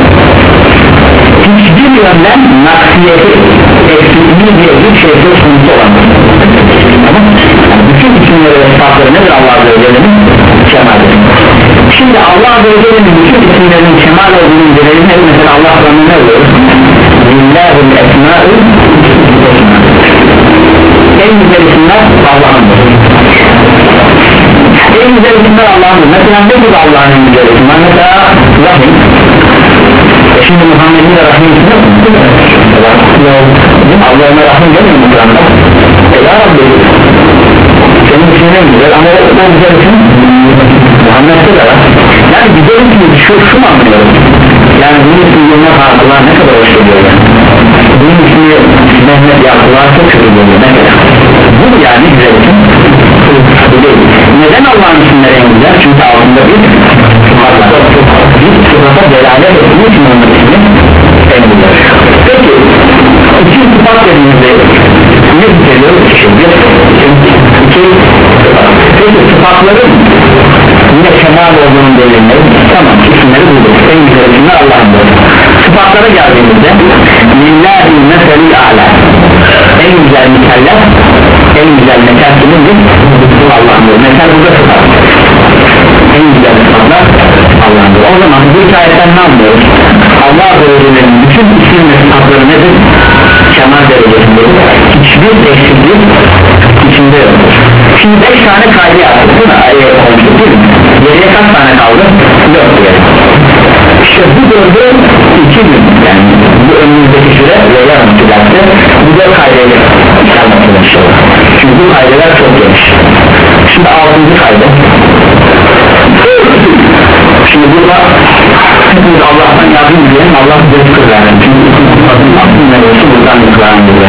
hiçbir yönden naksiyeti eksikliği diye bir şey söz konusu olamaz. Tamam mı? Yani bütün isimleri ve sıfatları nedir Allah Azze ve Celle'nin? Kemaldir. Şimdi Allah Azze ve Celle'nin bütün isimlerinin kemal olduğunu görelim. Mesela Allah Kur'an'da ne oluyor? Lillahul esma'u en güzel isimler Allah'ındır. En güzel isimler Allah'ındır. Mesela ne gibi Allah'ın en güzel isimler? Mesela Rahim. Şimdi Muhammed'in de Rahim ismi yok mu? Allah'ına Rahim demiyor mu Kur'an'da? E ya Rabbi senin ismin en güzel ama o güzel isim Muhammed'de de var. Yani güzel ismi şu, şu mu anlıyoruz? Yani bunun ismi Yılmaz Hakkılar ne kadar hoş oluyor yani. Bunun ismi Mehmet Yakılar çok kötü oluyor ne kadar. Bu yani güzel isim. Bu değil. Neden Allah'ın isimleri en güzel? Çünkü altında bir sıfat var. Bir sıfata delalet ettiği için onun ismi en güzel. Peki iki sıfat dediğimizde ne geliyor? İki, bir, iki sıfat. Peki sıfatların yine kemal olduğunu belirlemek tamam isimleri bulduk. En güzel isimler Allah'ındır. Sıfatlara geldiğimizde lillahi meselil a'la en güzel mikaller en güzel mekal kimindir? Allah'ındır. Mekal burada sıfat. En güzel sıfatlar Allah'ındır. O zaman bu hikayetten ne anlıyoruz? Allah Azze ve Celle'nin bütün isim ve sıfatları nedir? Kemal derecesindedir. Hiçbir eksiklik içinde yoktur. Şimdi beş tane kaydı yaptık değil mi? Ayet olmuştu değil mi? Geriye kaç tane kaldı? Dört diye. İşte bu dördü iki gün yani bu önümüzdeki süre ve yarım sürekli bu dört kaydıyla anlatılır inşallah. Çünkü bu kaydeler çok geniş. Şimdi altıncı kaydı. Şimdi burada hepimiz Allah'tan yardım diyelim, Allah bize şükür verin. Çünkü sıfatın aslında olsa buradan yıkılan diye.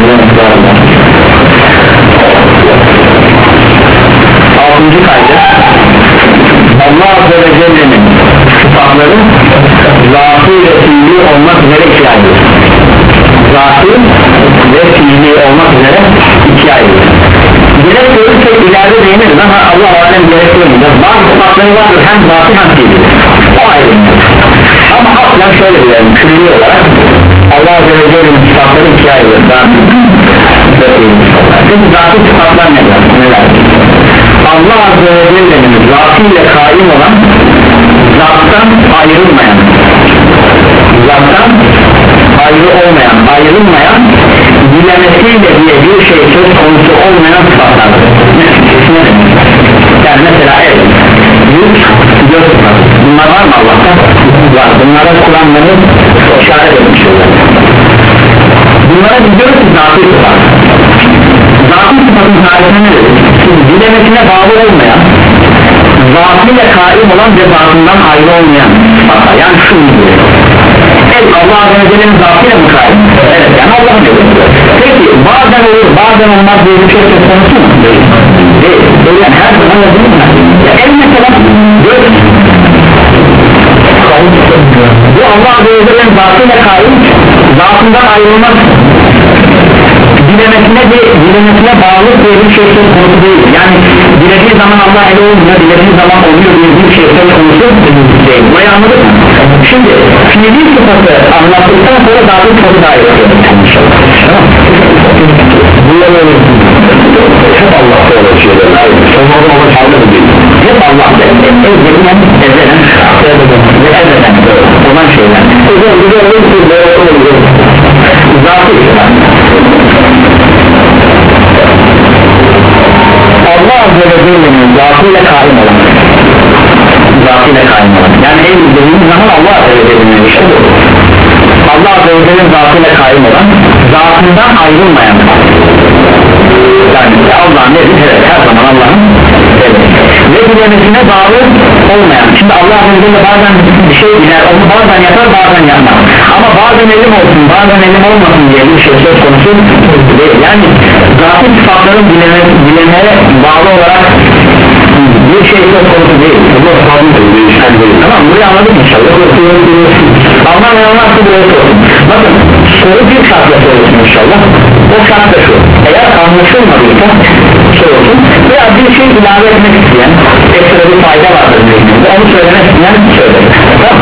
Altıncı kaydı. Allah Azze ve Celle'nin sıfatları zatı ve fiili olmak üzere iki ayrı. Zatı ve fiili olmak üzere iki ayrı. Gerek görürsek ileride değiniriz ama Allah alem gerek görmeyeceğiz. Bazı sıfatları vardır hem zatı hem fiili. O ayrı. Ama aslen şöyle diyelim külli olarak Allah Azze ve Celle'nin sıfatları iki ayrı. Zatı ve fiili sıfatlar. Peki zatı sıfatlar neler? Neler? Allah Azze ve Celle'nin zatıyla kaim olan zattan ayrılmayan zattan ayrı olmayan ayrılmayan dilemesiyle diye bir şey söz konusu olmayan sıfatlardır. Yani mesela el, yüz, göz sıfatı bunlar var mı Allah'ta? Var. Bunlara Kur'an'ları işaret etmiş oluyor. Bunlara biz diyoruz ki zatı sıfatı. Zatı sıfatın tarifine ne dedik? Dilemesine bağlı olmayan zatıyla kaim olan ve zatından ayrı olmayan sıfatlar. Yani şu gibi el Allah Azze ve Celle'nin zatıyla mı kaim? Evet yani Allah'ın dedi. Peki bazen olur bazen olmaz diye bir şey söz konusu mu? olabilir mi? Ya el mesela göz bu Allah Azze ve Celle'nin zatıyla kaim, zatından ayrılmaz dilemesine, de, dilemesine bağlı diye bir şey söz konusu değil. Yani dilediği zaman Allah ele olmuyor, dilediği zaman oluyor diye bir şey söz konusu değil. Burayı anladık mı? Şimdi fiili sıfatı anlattıktan sonra zatı sıfatı daha yapıyoruz inşallah. Tamam. Bunlar öyle hep Allah'ta olan şeyler. Sonlarda olan şeyler değil. Hep Allah'ta ezberinden ezberen ve ezberen olan şeyler. Özel güzel olursa zatı sıfatı Allah Azze ve Celle'nin zatıyla kaim olan, zatıyla kaim olan, yani en dediğimiz zaman Allah Azze ve Celle'nin işte bu. Allah Azze ve Celle'nin zatıyla kaim olan, zatından ayrılmayan, yani Allah'ın nedir? Evet, her zaman Allah'ın evet. Ve dilemesine bağlı olmayan. Şimdi Allah Azze ve Celle bazen bir şey diler, onu bazen yapar, bazen yapmaz. Ama bazen elim olsun, bazen elim olmasın diye bir şey söz konusu değil. Yani zatı sıfatların dileme, dilemeye bağlı olarak bir şey söz konusu değil. Tamam, burayı anladık inşallah. Anlamayanlar da buraya sorun. Bakın, soru bir şartla sorulsun inşallah. O şart da şu: eğer anlaşılmadıysa sorulsun veya bir şey ilave etmek isteyen, ekstra bir fayda vardır zihninde, onu söylemek isteyen söyler. Tamam.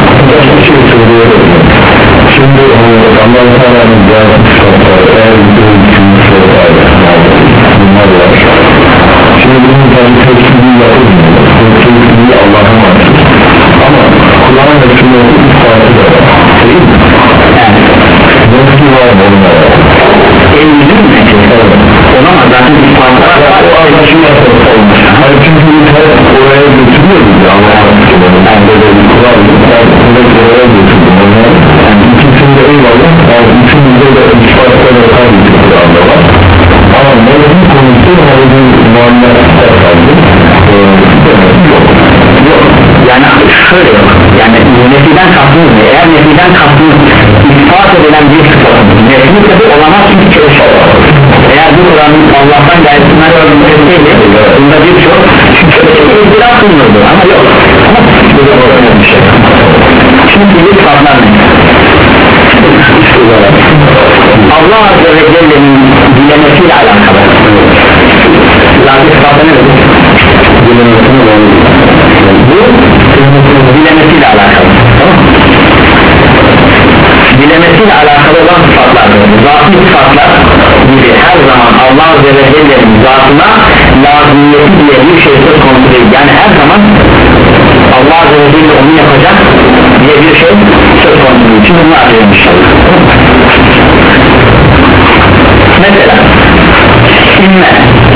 Şimdi Allah-u Teala'nın diğer eğer bir düşünmüşleri var, bunlar var. Şimdi bunun tabi tepkiliği yapılmıyor, tepkiliği Allah'a mahsus. Ama Kur'an ve sünnetin ispatı da var, değil mi? Yani nasıl var mı onlara? Elimizin mi? Olamaz, zaten ispatlar var, o anlaşılmaz olmuş. Hayır, çünkü hep oraya götürüyoruz ya Allah'a mahsus. Yani böyle bir Kur'an, ben oraya götürdüm onları. Yani ikisinde eyvallah, yani üçünde de ispatlara tabi ki Kur'an'da var. Ama mevcut konusu mevcut muammeler kaldı. Yok, yok. Yani şöyle yok. Yani nefiden kastınız ne? Eğer nefiden kastınız ispat edilen bir sıfatı, nefid tabi olamaz çünkü çalışıyor. Eğer bu Kur'an'ın Allah'tan gayetinden örnekleri bunda birçok itiraf bulunurdu ama yok. Ama bu da önemli bir şey. Şimdi bir sıfatlar ne? Allah Azze ve Celle'nin dilemesiyle alakalı. Zaten sıfatı nedir? dilemesine bağlı. Bu dilemesiyle alakalı. Tamam. Dilemesiyle alakalı olan sıfatlardır. Zatı sıfatlar gibi her zaman Allah Azze ve Celle'nin zatına lazımiyeti diye bir şey söz konusu değil. Yani her zaman Allah Azze ve Celle onu yapacak diye bir şey söz konusu değil. Şimdi bunu arayalım inşallah. Mesela inme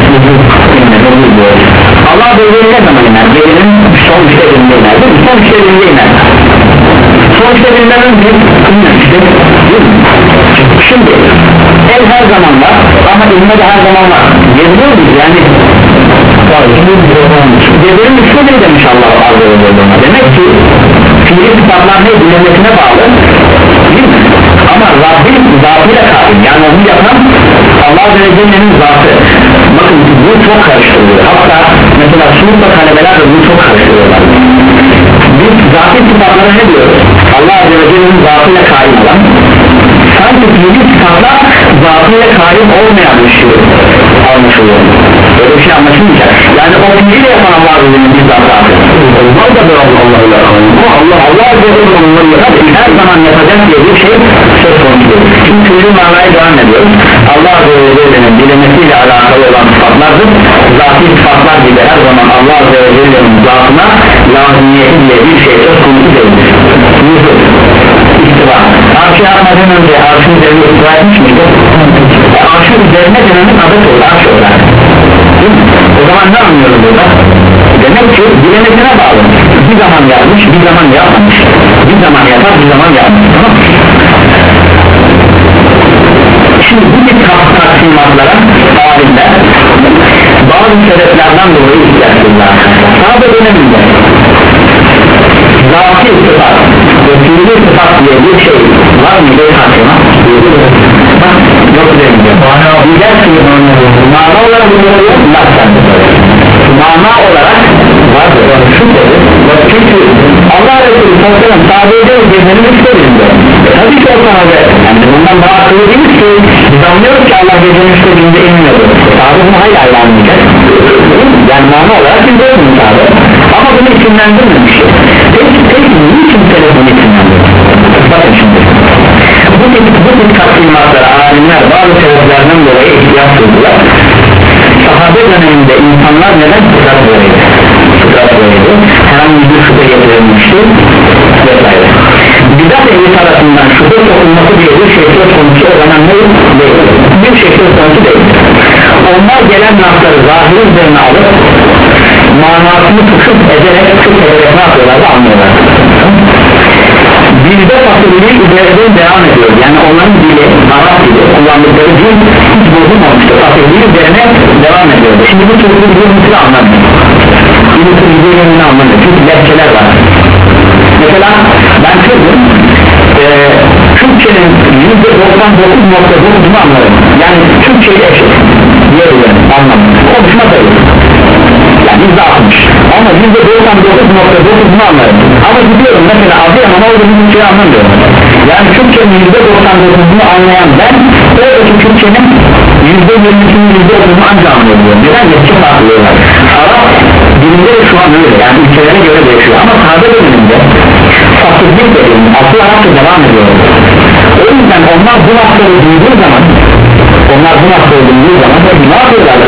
Allah Azze ve Celle ne zaman iner? Gecenin son işlerinde iner değil mi? Son işlerinde iner. Son işlerinden önce inmemiştir. Şimdi el her zaman var ama inme de her zaman var. Geziyor muyuz yani? Gecenin üstüne demiş Allah Azze ve Celle. Demek ki fiili sıfatlar ne? Dilemesine bağlı değil mi? Ama Rabbin zatıyla kaim, yani onu yapan Allah Azze ve Celle'nin zatı. Bakın bu çok karıştırılıyor. Hatta mesela sınıfla talebeler de bunu çok karıştırıyorlar. Biz zatı sıfatlara ne diyoruz? Allah Azze ve Celle'nin zatıyla kaim olan, sanki fiili sıfatlar zatıyla kaim olmayan bir şey anlaşılıyor. Böyle bir şey anlaşılmayacak. Yani o fiili yapan Allah Azze ve Celle'nin bir zatı. Onlar da bir Allah'la kaim. Allah Allah Azze ve Celle'nin her zaman yapacak diye bir şey söz konusu. Şimdi şu manaya devam ediyoruz. Allah Azze ve Celle'nin dilemesiyle alakalı olan sıfatlardır. Zatî sıfatlar gibi her zaman Allah Azze ve Celle'nin zatına lazımiyeti diye bir şey söz konusu değildir. Nüzul, istiva. Arşı yapmadan önce arşın üzerine istiva etmiş miydi? Arşın üzerine denenin adet olur, arş olarak. O zaman ne anlıyoruz burada? Demek ki dilemesine bağlı. Bir zaman yapmış, bir zaman yapmamış. Bir zaman yapar, bir zaman yapmış. Tamam. Şimdi bu tip taksimatlara alimler bazı sebeplerden dolayı ihtiyaçlılar. Sadece döneminde zatî sıfat ve fiili sıfat diye bir şey var mı diye tartışma? Bak, yok demiyor. Mana olarak mana olarak bunları yok. Mana olarak söylediğimiz ki biz anlıyoruz ki Allah gecenin istediğinde inmiyordu. Sahabe bunu hayli hayli anlayacak. Yani mana olarak biz görmüyoruz sahabe. Ama bunu isimlendirmemiş. Peki, peki niçin telefonu isimlendirmiş? Bakın şimdi. Bu tip, bu tip takdimatlara alimler bazı sebeplerden dolayı ihtiyaç duydular. Sahabe döneminde insanlar neden fıtrat böyleydi? Fıtrat böyleydi. Herhangi bir şüphe getirilmişti vesaire. Bidat ehli tarafından şüphe sokulması diye bir şey söz konusu o zaman ne değil? Bir şey söz konusu değil. Onlar gelen lafları zahiri üzerine alıp manasını tutup ederek tutup ederek ne yapıyorlardı anlıyorlar. Bizde fasıllığı üzerinde devam ediyor. Yani onların dili, Arap dili kullandıkları dil hiç bozulmamıştır. Fasıllığı üzerine devam ediyor. Şimdi bu türlü bir mutlu anlamıyor. Bir mutlu bir yönünü anlamıyor. Çünkü lehçeler var. Mesela ben Türk'üm. Ee, Türkçenin yüzde doksan dokuz nokta dokuzunu anlarım. Yani Türkçe'yi eşit diyebilirim anlamı. Konuşma sayılır. Yani yüzde altmış. Ama yüzde doksan dokuz nokta dokuzunu anlarım. Ama gidiyorum mesela Adıyaman'a orada bir Türkçe'yi anlamıyorum. Yani Türkçenin yüzde doksan dokuzunu anlayan ben oradaki Türkçenin yüzde yirmisinin yüzde otuzunu ancak anlayabiliyorum. Neden? Geçim farklıyorlar. Arap dilinde de şu an öyle. Yani ülkelere göre değişiyor. Ama sahabe döneminde fasıllık dediğim asıl Arapça devam ediyor. O yüzden onlar bu lafları duyduğu zaman onlar bu lafları duyduğu zaman ne yapıyorlardı?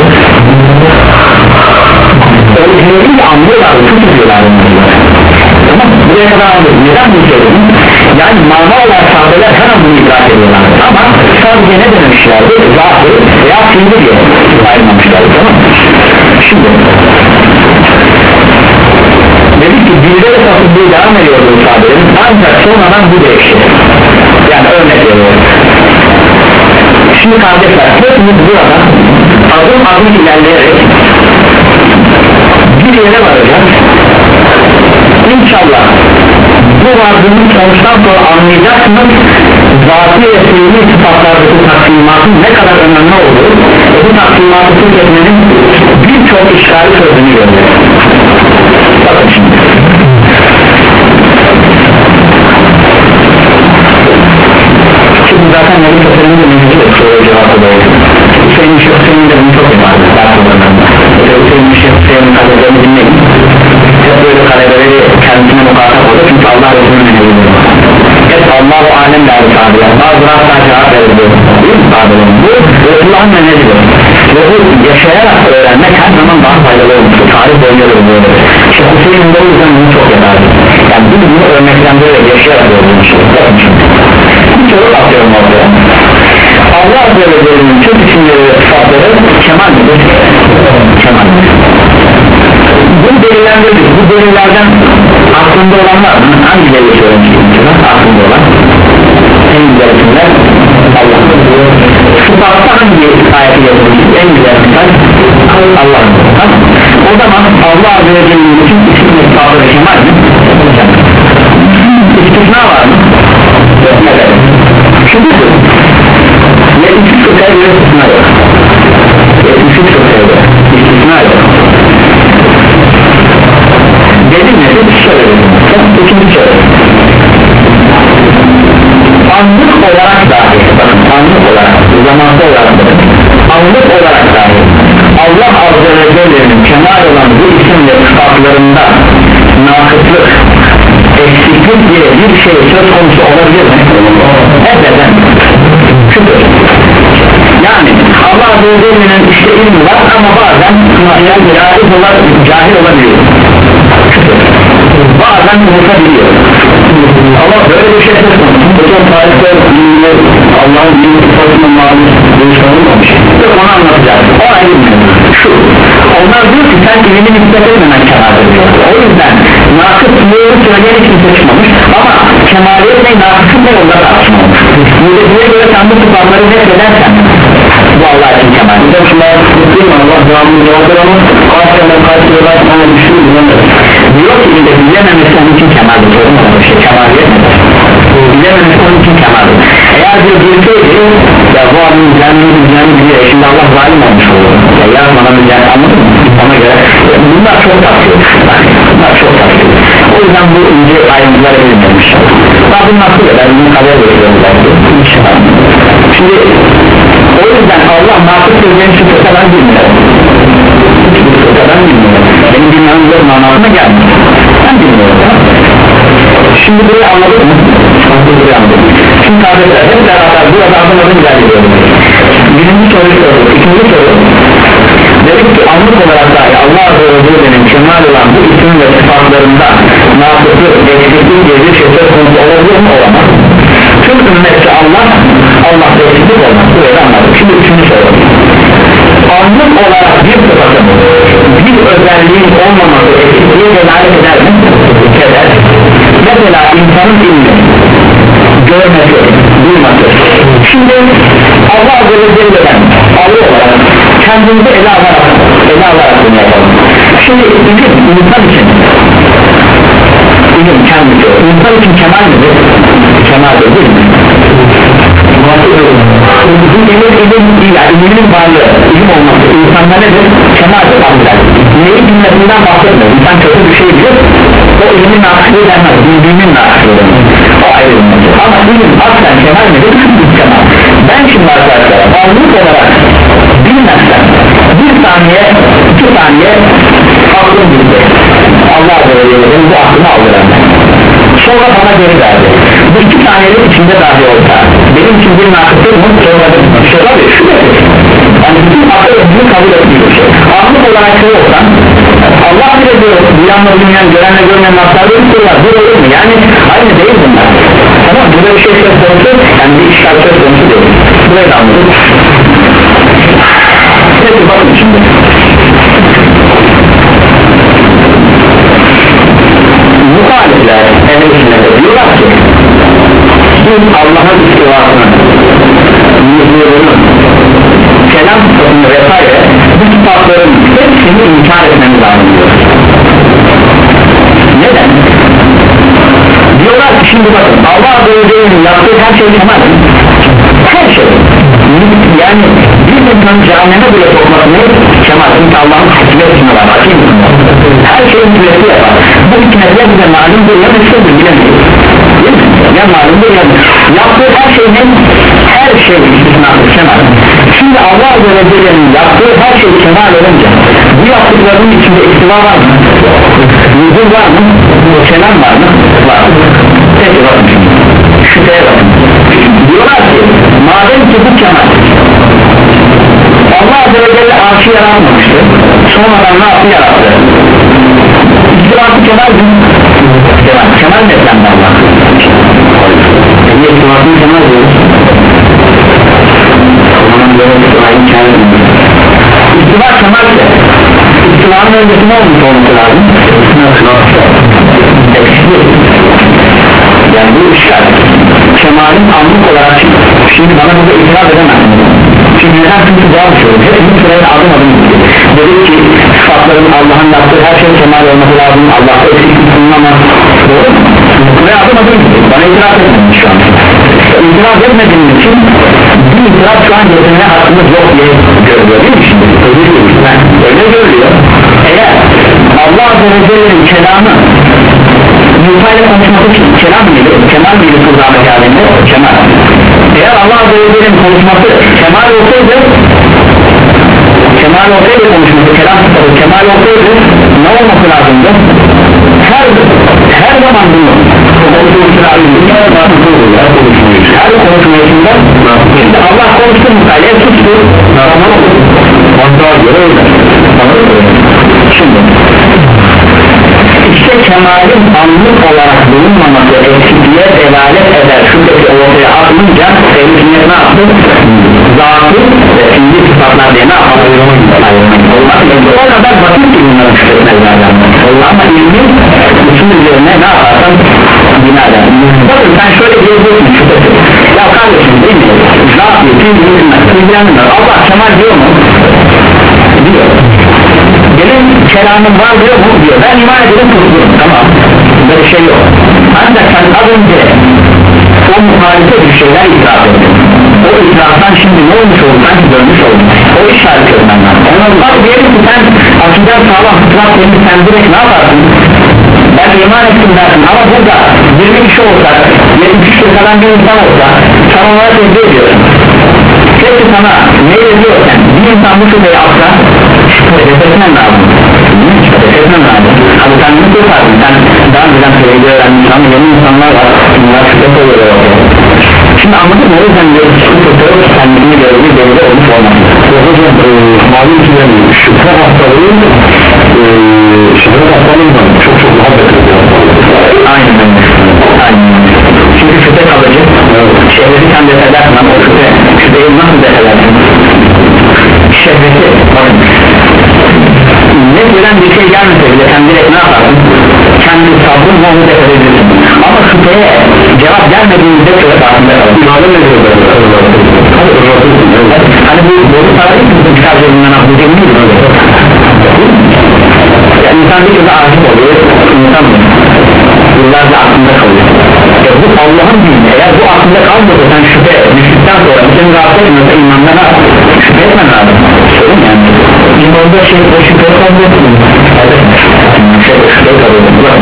Orijinaliyle anlıyorlardı, çok üzüyorlardı. Tamam, buraya kadar anladım. Neden bunu söyledim? Yani mana olarak sahabeler hemen bunu idrak ediyorlardı. Ama sadece ne dememişlerdi? Zahir veya fiili diye ayrılmamışlardı. Tamam. Şimdi dedik ki dilde de fasıllığı devam ediyordu sahabelerin. Ancak sonradan bu değişti. Yani örnek veriyorum. Şimdi kardeşler hepimiz burada adım adım ilerleyerek bir yere varacağız. İnşallah bu vardığımız sonuçtan sonra anlayacaksınız zatî ve fiili sıfatlardaki taksimatın ne kadar önemli olduğu ve bu taksimatı tüketmenin birçok işgali çözdüğünü görüyoruz. Bakın şimdi şimdi zaten Nebi Köse'nin de mevcut et soruya cevapı da oldu. Hüseyin Hüseyin de bunu çok yapardı ders olarak. Hüseyin Hüseyin'in kadelerini dinleyin. Hep böyle kaledeleri kendisine muhatap oldu çünkü Allah Resulü'nün evidir. Hep Allah-u Alem derdi sahabeler. Bazıları hatta cevap verildi. Değil mi sahabelerin? Bu Resulullah'ın menedidir. Ve bu yaşayarak öğrenmek her zaman daha faydalı olmuştur. Tarih boyunca da böyle. Şeyh Hüseyin'in de o yüzden bunu çok yapardı. Yani biz bunu örneklendirerek yaşayarak öğrenmiştik. Bakın şimdi. Bir soru atıyorum ortaya. Allah Azze ve Celle'nin tüm isimleri ve sıfatları kemal midir? Kemal midir? Bunu delillendirdik. Bu delillerden aklında olan var mı? Hangi delil söylemiştik? Aklında olan en güzel isimler Allah'ın. Sıfatta hangi ayeti yazılmıştık? En güzel isimler Allah'ın. Tamam. O zaman Allah Azze ve Celle'nin tüm isim ve sıfatları kemal mi? İstisna var mı? Yok. Evet. Şimdi yetmiş üç fıkhaya göre istisna yok. yetmiş üç fıkhaya göre istisna yok. Dedim ne? Bir söyledim. İkinci söyledim. Anlık olarak dahi, bakın anlık olarak, zamanlı olarak bakın, anlık olarak dahi Allah Azze ve Celle'nin kemal olan bu isim ve sıfatlarında nakıtlık, eksiklik diye bir şey söz konusu olabilir mi? Ebeden. Şudur. Yani Allah Azze ve Celle'nin işte ilmi var ama bazen cahil, olar, cahil olabiliyor. Şudur. Bazen unutabiliyor. Ama böyle bir şey söz konusu. Hocam tarihte Allah'ın bir sıfatına maruz bir şey olmamış. Onu anlatacağız. O ayrı bir şey. Şu. Onlar diyor ki sen ilini nispet etmemen kemaldir diyor. O yüzden nakıtlığını söyleyen hiç kimse çıkmamış. Ama kemaliyet ne nakıtlık ne yolda tartışmamış. Müddefiye göre sen bu sıfatları reddedersen bu Allah için kemal. Bir de şunlar değil mi? Allah devamlı cevaplar ama kaç sene kaç yıllar sana düşüyor diyor ki de bilememesi onun için kemaldir. Bir şey kemaliyet nedir? Bilememesi onun için kemaldir. Eğer bir bilseydi ya bu adamın düzenli düzenli biliyor. Şimdi Allah zalim olmuş olur. Ya yazmana düzenli anladın mı? Ona göre bunlar çok tatlıyor. Bunlar çok tatlıyor. O yüzden bu ince ayrıntıları bilmemiş. Rabbim nasıl eder? Bunu kabul ediyoruz belki. İnşallah. Şimdi o yüzden Allah nakıs sözlerini şu fırkadan bilmiyor, bu fırkadan bilmiyor, benim bilmem zor manasına gelmiyor, ben bilmiyorum. Şimdi burayı anladık mı? Burayı anladık. Şimdi kardeşler hep beraber burada adım adım ilerliyoruz. Birinci soruyu sorduk, ikinci soru dedik ki anlık olarak dahi Allah Azze ve Celle'nin kemal olan bu isim ve sıfatlarında nakısı, eksiklik diye bir şey söz konusu olabilir mi? Olamaz. Tüm ümmetse Allah, Allah'ta eksiklik olmaz. Burayı anladık. Şimdi üçüncü soru, anlık olarak bir sıfatın bir özelliğin olmaması eksikliğe delalet eder mi? Eder. Mesela insanın ilmi, görmesi, duyması. Şimdi Allah Azze ve Celle'den Allah olarak kendimizi ele alarak ele alarak bunu yapalım. Şimdi ilim insan için ilim kendisi insan için kemal midir? Kemaldir değil mi? Bu ilim ilim değil yani ilimin varlığı, ilim olması insanda nedir? Kemaldir ancak neyi bilmesinden bahsetmiyor. İnsan kötü bir şey bilir, o ilimin nakışlığı denmez, bildiğinin nakışlığı denmez, o ayrı bilmesi. Ama ilim aslen kemal midir? Kemal. Ben şimdi arkadaşlar anlık olarak bilmezsem bir saniye, iki saniye aklım gitti, Allah Azze ve Celle'nin bu aklını aldı benden, sonra bana geri verdi. Bu iki saniyelik içinde dahi olsa benim için bir nakıtır mı? Sonra bir şey tabii şüphesiz, yani bütün akıl ödülü kabul ettiği bir şey. Anlık olarak şey olsan Allah bile diyor, duyanla bilmeyen, görenle görmeyen naklarla bir şey var, bu olur mu? Yani aynı değil bunlar. Tamam, burada bir şey söz konusu, yani bir işgal söz konusu değil. Burayı da anladık. Peki bakın şimdi muhalifler ehl-i diyorlar ki biz Allah'ın istivasını, nüzulunu, kelam sıfatını vesaire bu sıfatların hepsini inkar etmemiz lazım diyor. Neden? Diyorlar ki şimdi bakın Allah Azze ve Celle'nin yaptığı her şey kemal, her şey, yani bir insanın cehenneme bile sokmasını kemal, çünkü Allah'ın hakimiyet ismi var, hakim ismi var, her şeyin süresi yapar. Bu hikmetler bize malumdur ya meşhurdur, bilemeyiz, ya malumdur ya yaptığı her şeyin her şey istisnası kemal. Şimdi Allah Azze ve Celle'nin yaptığı her şey kemal olunca bu yaptıklarının içinde istiva var mı? Nüzul var mı? Kelam var mı? Var. Peki bakın şimdi şüpheye bakın, diyorlar ki madem ki bu kemal, Allah Azze ve Celle arşı yaratmamıştı, sonradan ne yaptı? Yarattı. İstivası kemal mi? Kemal, kemal netlendi Allah. Niye istivasını kemal diyoruz? Onun böyle istivayı kemal diyoruz. İstiva kemal ise istivanın öncesi ne olmuş olması lazım? Eksiklik. Yani bu işler kemalin anlık olarak şimdi bana burada itiraz edemezsiniz. Çünkü neden çünkü doğal bir şey olur. Hepimiz sırayla adım adım gidiyor. Dedik ki sıfatların Allah'ın yaptığı her şeyin kemal olması lazım, Allah'ta eksiklik bulunamaz. Doğru mu? Buraya adım adım gidiyor. Bana itiraz etmediniz şu an. İtiraz etmediğiniz için bir itiraz şu an getirmeye hakkımız yok diye görülüyor değil mi şimdi? Öyle görülüyor. Eğer Allah Azze ve Celle'nin kelamı Musa ile konuşması için kelam mıydı? Kemal mıydı Kur'an-ı Kerim'de? Kemal. Eğer Allah Azze ve Celle'nin konuşması kemal olsaydı, kemal olsaydı konuşması, kelam sıfatı kemal olsaydı ne olması lazımdı? Her, her zaman bunu her konuşmasında işte Allah konuştu Musa'ya tuttu, şimdi işte kemalin anlık olarak bulunmaması eksikliğe delalet eder. Şuradaki ortaya atınca sevgiliyet ne yaptı? Zatı ve fiili sıfatlar diye ne yapar? O kadar basit ki bunların şüphetmezlerden. Ama ilmin bütün üzerine ne yaparsan binadan. Bakın sen şöyle diyebilirsin şüphesi. Ya kardeşim değil mi? Zatı, fiili, Allah kemal diyor mu? Diyor. Benim kelamım var diyor mu? Diyor. Ben iman edelim kurtulurum. Tamam. Böyle bir şey yok. Ancak sen az önce o muhalife bir şeyler itiraf ettin. O itiraftan şimdi ne olmuş oldu? Sanki dönmüş oldu. O işaret etmen lazım. Ondan diyelim ki sen akiden sağlam fıtrat demiş, sen direkt ne yaparsın? Ben iman ettim dersin ama burada yirmi kişi olsa, yetmiş kişi kalan bir insan olsa sen onlara tezgah ediyorsun. sana ne yazıyorken bir insan bu şüpheyi atsa şüphetmen lazım şüphetmen lazım abi sen ne kurtardın sen daha önceden söylediği öğrenmiş ama yeni insanlar var bunlar şüphe koyuyorlar şimdi anladın mı o yüzden de şüphe kendini görevi belirli olmuş olmaz o hocam e, malum ki yani şüphe hastalığı e, şüphe hastalığından çok çok daha beter bir hastalığı aynen öyle aynen çünkü şüphe kalıcı evet. Şehveti sen defedersin ama o şüphe şüpheyi nasıl defedersin şehveti bakın ne gelen bir şey gelmese bile sen direkt ne yaparsın kendi sabrınla onu defedebilirsin ama şüpheye cevap gelmediğinde şöyle farkında kalır İmade ne diyor hani bu doğru sarayı bizim çıkar cebimden bu cebim değil mi yani insan bir kez aşık oluyor insan mı yıllarca aklında kalıyor ya bu Allah'ın dini eğer bu aklında kalmıyorsa sen şüphe düştükten sonra senin rahatsız etmiyorsa imanda ne şüphe etmen lazım sorun yani imanda şey o şüphe kalmıyor evet şey o şüphe kalıyor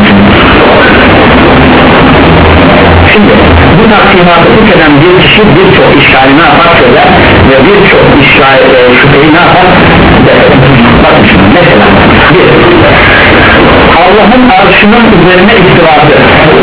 şimdi bu taksimatı eden bir kişi birçok işgali ne yapar çözer ve birçok işgal e, şüpheyi ne yapar defeder bakın şimdi mesela bir Allah'ın arşının üzerine istivası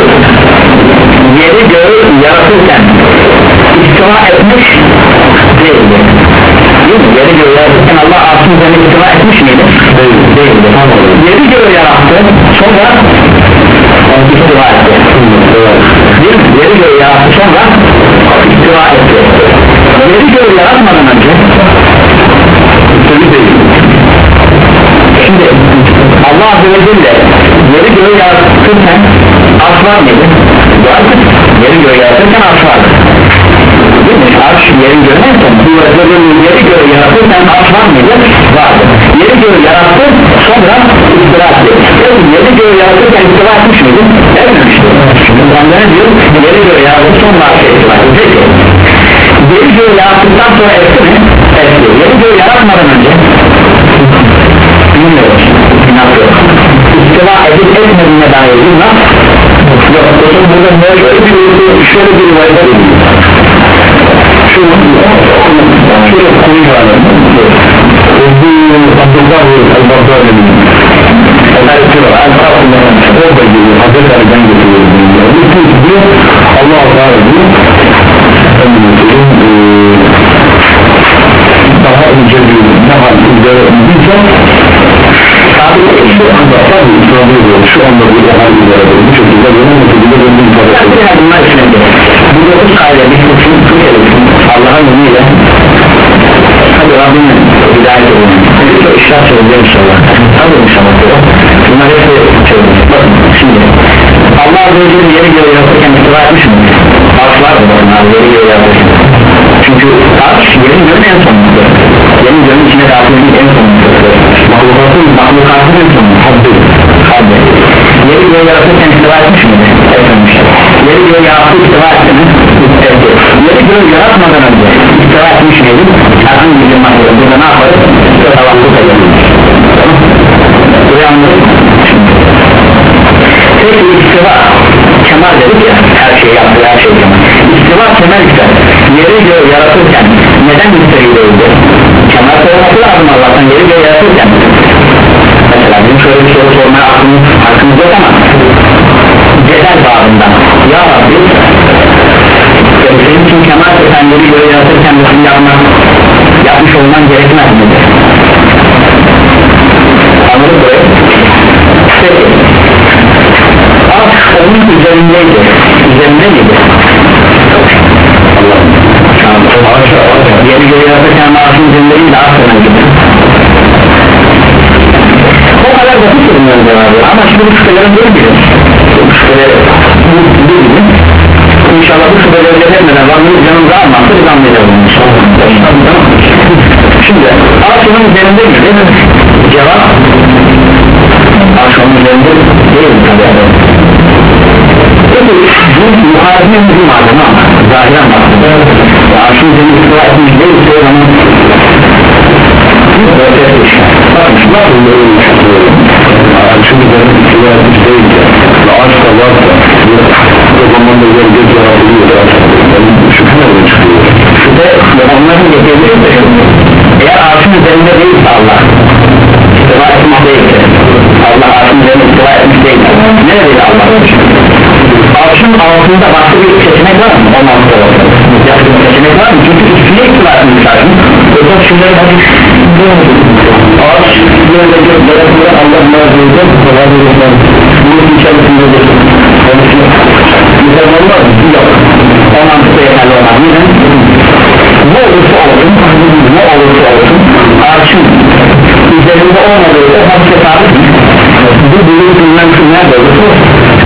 yeri göğü yaratırken istiva etmiş değildi değil mi? Yeri göğü yaratırken Allah arşının üzerine istiva etmiş miydi? Değil, değildi yeri göğü yarattı sonra istiva etti değil mi? Yeri göğü yarattı sonra istiva etti yeri göğü yaratmadan önce tabi değil şimdi Allah Azze ve Celle yeri göğü yaratırken arş var mıydı? vardı yeri göğü yaratırken arş vardı değil mi? Arş yerin göğü neyse yeri göğü yaratırken arş var mıydı? vardı yeri göğü yarattı sonra istira etti yeri göğü yaratırken istira etmiş miydi? etmemişti şimdi bende ne diyor? yeri göğü yarattı sonra arş istira etti peki yeri göğü yarattıktan sonra etti mi? etti yeri göğü yaratmadan önce bilmiyoruz günah yok istiva edip etmediğine dair günah yok hocam burada ne şöyle bir şöyle bir rivayet edeyim şu şöyle konuyu var bu Abdullah el-Baghdadi'nin orada geliyor Hazreti Ali'den getiriyor diyor Allah Teala diyor daha önce bir ne hal üzere indiyse şu anda tabi ifade ediyor şu anda bir hal üzere bu şekilde benim şekilde benim ifade ediyor bu dokuz aile bir kısım Allah'ın izniyle tabi Rabbimin hidayet edin çok işler söyleyeceğim inşallah tabi inşallah bunlar hepsi söyleyeceğim bakın şimdi Allah Azze ve Celle yeri göğü yaratırken istiva etmiş mi? arş var mı onlar yeri göğü yaratırken çünkü arş yerin göğün en sonuçta yerin göğün içine dağıtılmış en sonuçta mahlukatın mahlukatın en sonuçta haddi haddi yeri göğü yaratırken istiva etmiş mi? etmemiş yeri göğü yarattı istiva etti mi? etti yeri göğü yaratmadan önce istiva etmiş miydi? herhangi bir mahlukatın burada ne yaparız? tavakkuk edelim buraya anladık peki istiva kemal dedik ya her şeyi yaptı her şeyi kemal istiva kemal ise yeri göğü yaratırken neden müstehil değildi? kemal sorması lazım Allah'tan yeri göğü yaratırken mesela bizim şöyle bir soru sormaya aklımız, hakkımız yok ama cedel bağımından ya Rabbi senin için kemal ise sen yeri göğü yaratırken bunu yapmak yapmış olman gerekmez miydi? anladık burayı peki arş onun üzerindeydi üzerinde miydi? Allah'ım yeri göğü yaratırken arşın üzerindeydi arşın gibi o kadar basit sorunların cevabı ama şimdi bu şüphelerin böyle bilir bu şüpheleri bu bilir İnşallah bu şüpheleri etmeden Rabbimiz canımıza almazsa biz anlayacağız inşallah şimdi arşının üzerinde mi değil mi? cevap arşının üzerinde değil mi tabi peki bu muharefinin bir malzeme ama zahiren baktığında arşının üzerinde istiva etmiş değilse o zaman bakın şu nasıl görülmüş arşın üzerinde istiva etmiş değilse ve arş da varsa o zaman da yer göz yaratılıyor şüphe nereden çıkıyor şüphe onların getirdiği değil Allah arşın üzerine istiva etmiş değil neredeydi Allah arşın altında başka bir seçenek var mı? on altı olsun yakın seçenek var mı? Çünkü ikisine istiva etmiş arşın yoksa şunları hadi arş böyle göklere kuran Allah mağazıydı bunun içerisindedir güzel olmaz mı? Yok on altıda yeterli olmaz neden? Ne olursa olsun ne olursa olsun arşın üzerinde olmadığı o hadise